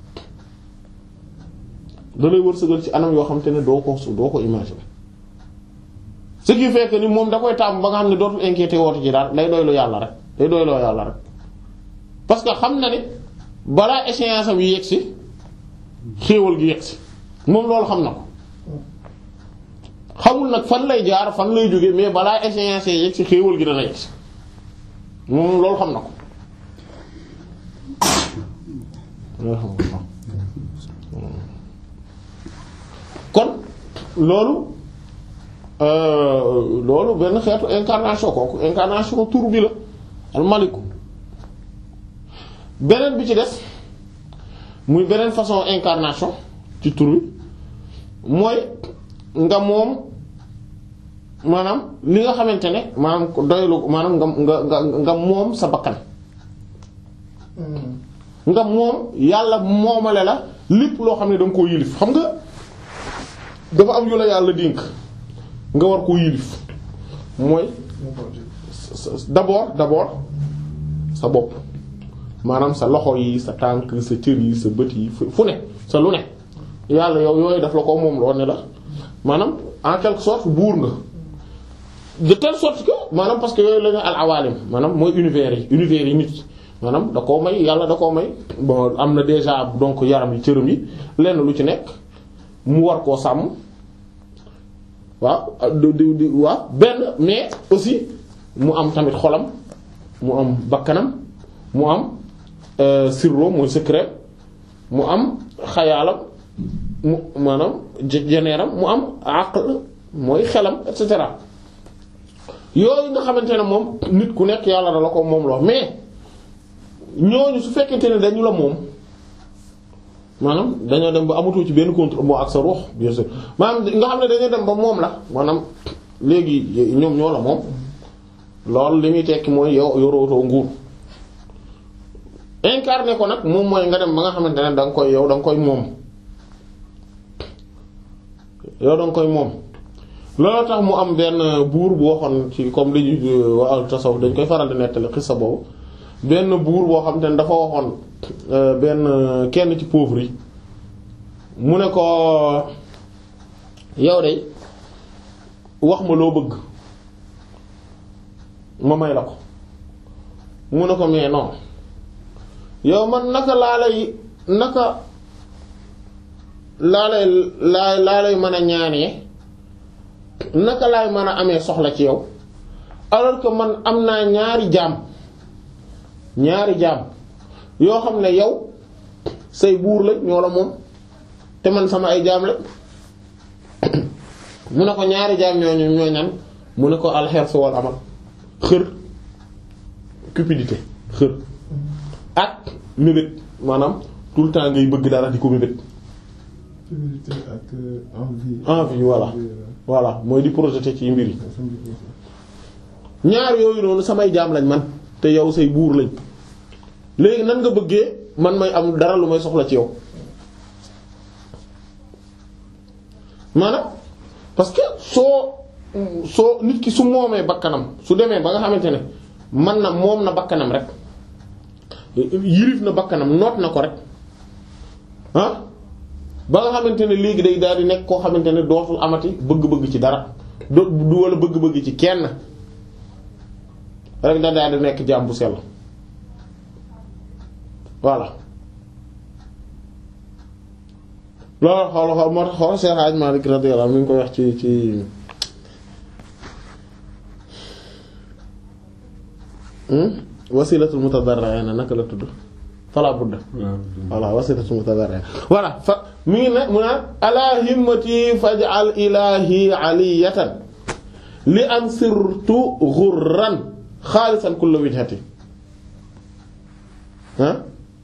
da lay wërsëgal ci anam yoo xamante ne doo ko doo ko imaginer ce qui fait que ni moom da koy tàmm ba nga xam ne dootul inquiété woote ci daal day doyloo yàlla rek day doyloo yàlla rek parce que xam na ne balaa échéance am yi yegsi xéewal gi yegsi moom loolu xam na ko xamul nag fan lay jaar fan lay jóge mais balaa échéance yi yegsi xéewal gi dana yegsi moom loolu xam na ko kon loolu loolu benn xeetu incarnation kooku incarnation tur bi la almaliku beneen bi ci des muy beneen façon incarnation ci tur bi mooy nga moom maanaam li nga xamante ne maanaam doylu maanaam nga nga nga nga moom sa bakkan nga moom yàlla moomale la lépp loo xam ne da nga koo yilif xam nga dafa am yu la yàlla dénk nga war koo yilif mooy d'abord d'abord sa bopp maanaam sa loxo yi sa tànk sa cër yi sa bët yi fu ne sa lu ne yàlla yow yooyu daf la ko moom loo ne la maanaam en quelque sorte buur nga de telle sorte que maanaam parce que yooyu la ñu al awalim maanaam mooy univers yi univers yi nit maanaam da koo may yàlla da koo may bon am na déjà donc yaram yi cëram yi lenn lu ci nekk mu war koo sàmm waaw di di waaw benn mais aussi mu am tamit xolam mu am bakkanam mu am sirro mooy secret mu am xayaalam mu maanaam jeneeram mu am aql mooy xelam et cetera yooyu nga xamante ne moom nit ku nekk yàlla da la ko moom loo mais ñooñu su fekkente ne dañu la moom maanaam dañoo dem ba amatoo ci benn contrôle moo ak sa ruux bien sûr maanaam nga xam ne dañoo dem ba moom la maanaam léegi ñoom ñoo la moom loolu li muy tekki mooy yow yorootoo nguur incarné ko nag moom mooy nga dem ba nga xamante ne da nga koy yow da nga koy moom yow da nga koy moom loolu tax mu am benn buur bu waxoon ci comme li waa tasawuf dañ koy faral di nettali xissa boobu benn buur boo xamante ne dafa waxoon benn kenn ci pauvre yi mu ne ko yow de wax ma loo bëgg ma may la ko mu ne ko mais non yow man naka laa lay naka laa lay laa laa lay mën a ñaanee naka laay mën a amee soxla ci yow alors que man am naa ñaari jaam ñaari jaam yoo xam ne yow say buur la ñoo la moom te man sama ay jaam la mu ne ko ñaari jaam ñooñu ñoo ñan mu ne ko alxers wal amal xër cupidité xër ak mébét maanaam tout le temps ngay bëgg dara di ko mébét. cupidité ak envie. envie voilà voilà mooy di projeter ci mbir yi. ñaar yooyu noonu samay jaam lañ man te yow say buur lañ léegi nan nga bëggee man may am dara lu may soxla ci yow maanaam parce que soo soo nit ki su moomee bakkanam su demee ba nga xamante ne man na moom na bakkanam rek yirif na bakkanam noot na ko rek ah ba nga xamante ne léegi day daal di nekk koo xamante ne dootul amati bëgg-bëgg ci dara do du wala bëgg-bëgg ci kenn rek da daal di nekk jaam bu sell voilà loolu xool xool moo tax xool Cheikh Hadj Malick radiyallahu anhu mi ngi koy wax ci ci wasilatul mutadarri'in naka la tudd fala budda voilà wasilatul mutadarri'in voilà fa mi ngi ne mu naan ala himmati faj'al ilahi aliyatan li an sirtu ghurran xaalisan kulla wijhati ah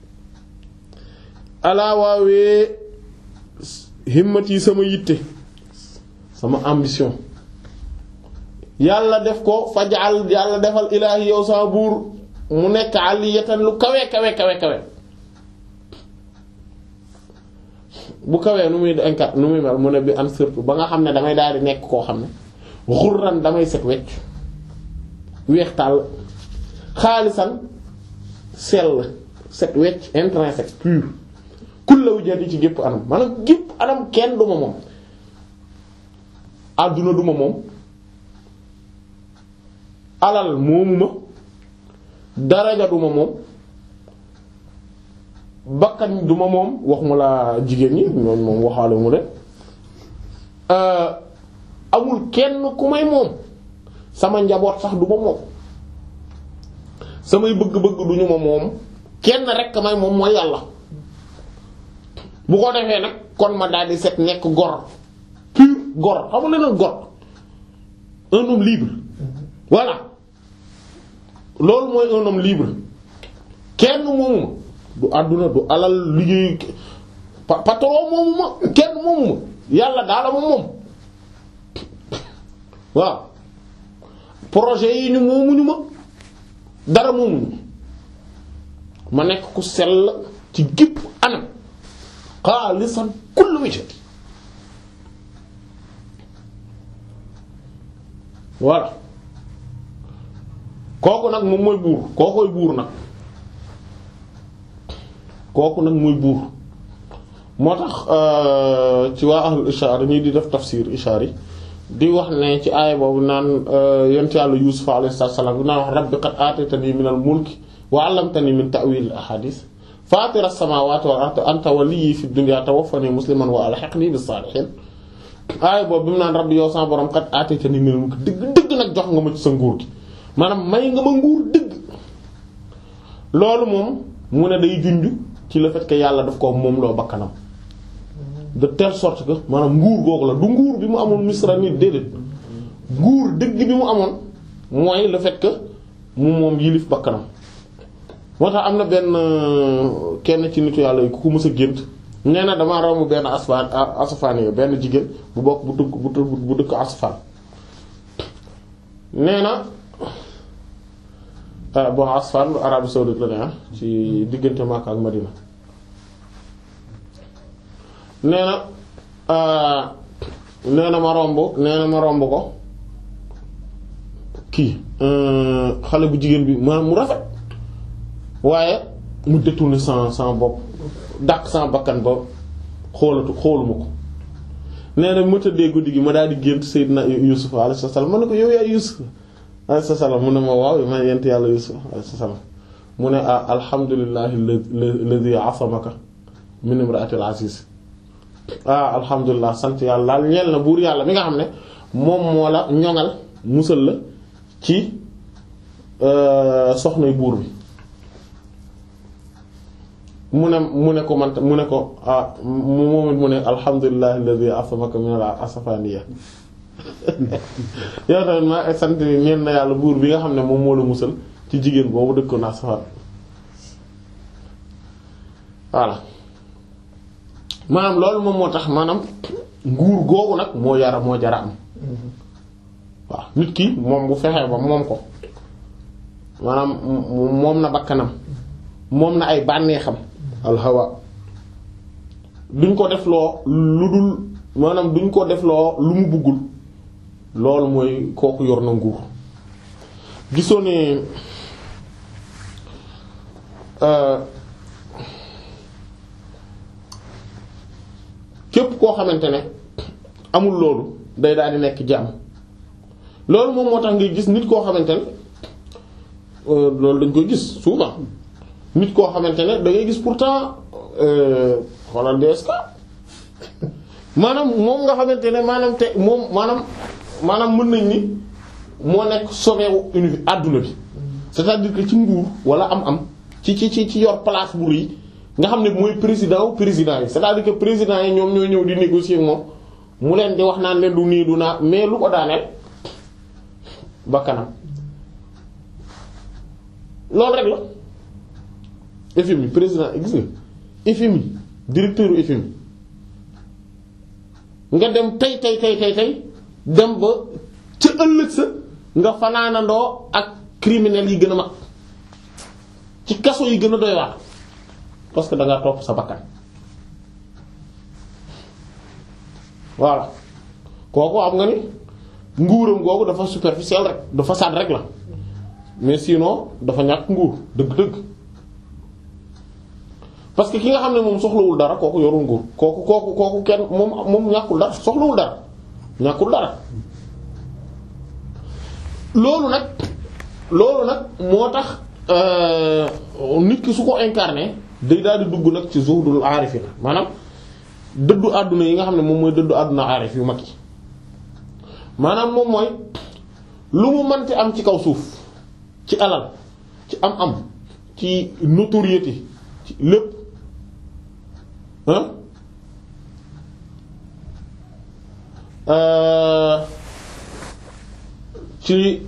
alaa waawee himmati sama yitte sama ambition yàlla def ko fajal yàlla defal ilaahi yow sama buur mu nekk aliyatan lu kawe kawe kawe kawe bu kawee nu muy incar nu muy mel mu ne bi an surtout ba nga xam ne damay daal di nekk koo xam ne xurran damay set wecc weex tàll xaalisan sell set wecc intrinsèque pur kulla wujjati ci gépp anam maanaam gépp anam kenn duma moom àdduna duma moom alal moomu ma daraja duma moom bakkan duma moom waxuma la jigéen ñi ñooñ moom waxaale mu de amul kenn ku may moom sama njaboot sax duma moom samay bëgg-bëgg duñu ma moom kenn rek may moom mooy yàlla bu ko defee nag kon ma daal di set nekk gor pur gor xamul leen gor un homme libre voilà loolu mooy un homme libre kenn moomu ma du àdduna du alal liggéey patron moomu ma kenn moomu ma yàlla daala ma moom waaw projet yi ñu moomuñu ma dara moomuñu ma nekk ku sell ci gépp anam xaalisan kullu wajh voilà kooku nag moom mooy buur kookoy buur nag kooku nag mooy buur moo tax ci waa ahlul ishaar ñii di def tafsir ishaar yi di wax ne ci aaya boobu naan yonent Yàlla Yuusuf alayhi salaam bi naan wax rabbi qad aataytanii minal mulki wa 'allamtanii min ta'wiilil ahaadiis faatira as-samaawaati wal ardi anta waliyyii fid dunyaa tawaffanii musliman wa alhiqnii bis saalihiin aaya boobu bi mu naan rabbi yow sama borom qad aataytanii minal mulki dëgg dëgg nag jox nga ma ci sa nguur gi maanaam may nga ma nguur dëgg loolu moom mu ne day junj ci le fait que yàlla daf ko moom loo bakkanam de telle sorte que maanaam nguur googu la du nguur bi mu amoon misra nit déedéet nguur dëgg bi mu amoon mooy le fait que mu moom yilif bakkanam moo tax am na benn kenn ci nitu yàlla yi ku ko mës a gént nee na damaa romb benn asfaan asfaan yi benn jigéen bu bokk bu dëkk bu bu dëkk asfaan nee na bon asfaan Arabie saoudite la ne ci diggante Makka ak Madina nee na nee na ma romb nee na ma romb ko kii xale bu jigéen bi maanaam mu rafet waaye mu détourné sans sans bopp dàq sans bakkan ba xoolatu xooluma ko nee na ma tëddee guddi gi ma daal di gént Seydina Yuusuf alayhi salaam ma ne ko yow yaay Yuusuf alayhi salaam mu ne ma waaw ma yent yàlla Yuusuf alayhi salaam mu ne ah alhamdulillahi alladhi asamaka min imra'atil aziz ah alhamdulilah sant yàlla daal ñeel na buur yàlla mi nga xam ne moom moo la ñoŋal musal la ci soxnay buur bi mu ne mu ne ko man mu ne ko ah moom it mu ne alhamdulilah alladhi asamaka min al-asfaniya yow tamit ma sant ñeel na yàlla buur bi nga xam ne moom moo la musal ci jigéen boobu dëkkoon naa safar voilà maanaam loolu moom moo tax maanaam nguur googu nag moo yara moo jara am waaw nit ki moom bu fexee ba moom ko maanaam moom na bakkanam moom na ay bànneexam alhawa duñ ko def loo lu dul maanaam duñ ko def loo lu mu buggul loolu mooy kooku yor na nguur gisoo ne képp koo xamante ne amul loolu day daal di nekk jaam loolu moom moo tax ngay gis nit koo xamante ne loolu dañ koy gis souvent nit koo xamante ne da ngay gis pourtant xoolal D S K maanaam moom nga xamante ne maanaam te moom maanaam maanaam mën nañ ni moo nekk sommet wu univers àdduna bi c'est-à-dire que ci nguur wala am-am ci ci ci ci yor place bu rëy nga xam ne mooy président wu président yi c'est-à-dire que président yi ñoom ñoo ñëw di négocier moom mu leen di wax naan leen du nii du naa mais lu ko daaneel ba kanam loolu rek la F M I président gis nga F M I directeur u F M I nga dem tey tey tey tey tey dem ba ca ëllëg sa nga fanaanandoo ak criminels yi gën a mag ci kaso yi gën a doy waar parce que da ngaa topp sa bakkan voilà kooku am nga ni nguuram googu dafa superficiel rek dafa façade rek la mais sinon dafa ñàkk nguur dëgg-dëgg parce que ki nga xam ne moom soxlawul dara kooku yorul nguur kooku kooku kooku kenn moom moom ñàkkul dara soxlawul dara ñàkkul dara loolu nag loolu nag moo tax nit ki su ko incarné day daal di dugg nag ci zuhdul aarifin maanaam dëddu àdduna yi nga xam ne moom mooy dëddu àdduna aarif yu mag yi maanaam moom mooy lu mu mënti am ci kaw suuf ci alal ci am-am ci notoriété ci lépp ah ci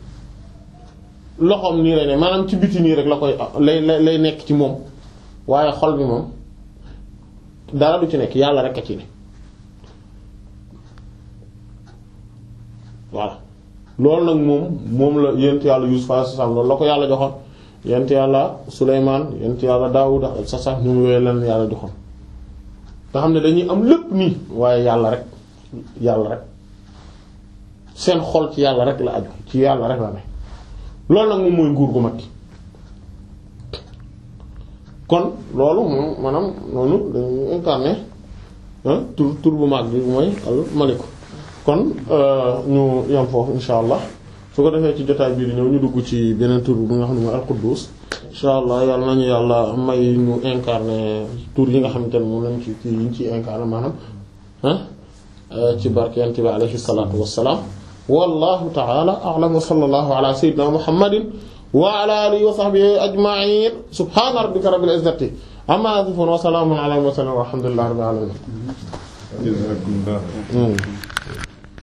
loxoom nii lay ne maanaam ci biti nii rek la koy lay lay nekk ci moom waaye xol bi moom dara du ci nekk yàlla rek a ci ne voilà loolu nag moom moom la yent yàlla Yuusuf alayhi salaam loolu la ko yàlla joxoon yent yàlla Suleymaan yent yàlla Daawuda sa sax ñu yooyu leen yàlla joxoon nga xam ne dañuy am lépp nii waaye yàlla rek yàlla rek seen xol ci yàlla rek la aju ci yàlla rek la ne loolu nag moom mooy nguur gu mag kon loolu moom maanaam noonu dañuy incarné tur tur bu mag bi mooy al maliku kon ñu yam foofu insha allah su ko defee ci jotaay bii di ñëw ñu dugg ci beneen tur bi nga xam ne mooy al quddus insha allah yàlla nañu yàlla may ñu incarné tur yi nga xamante ne moom lañ ci ci yiñ ciy incarné maanaam ci barke yonent bi alayhi salaatu wassalaam wallahu ta'ala a'lam wa sallallahu ala sayyidina muhammadin wa ala alihi wa sahbihi ajma'in subhana rabbika rabbil izzati amma yasifun wa salamun ala al mursalin walhamdulillahi rabbil alamin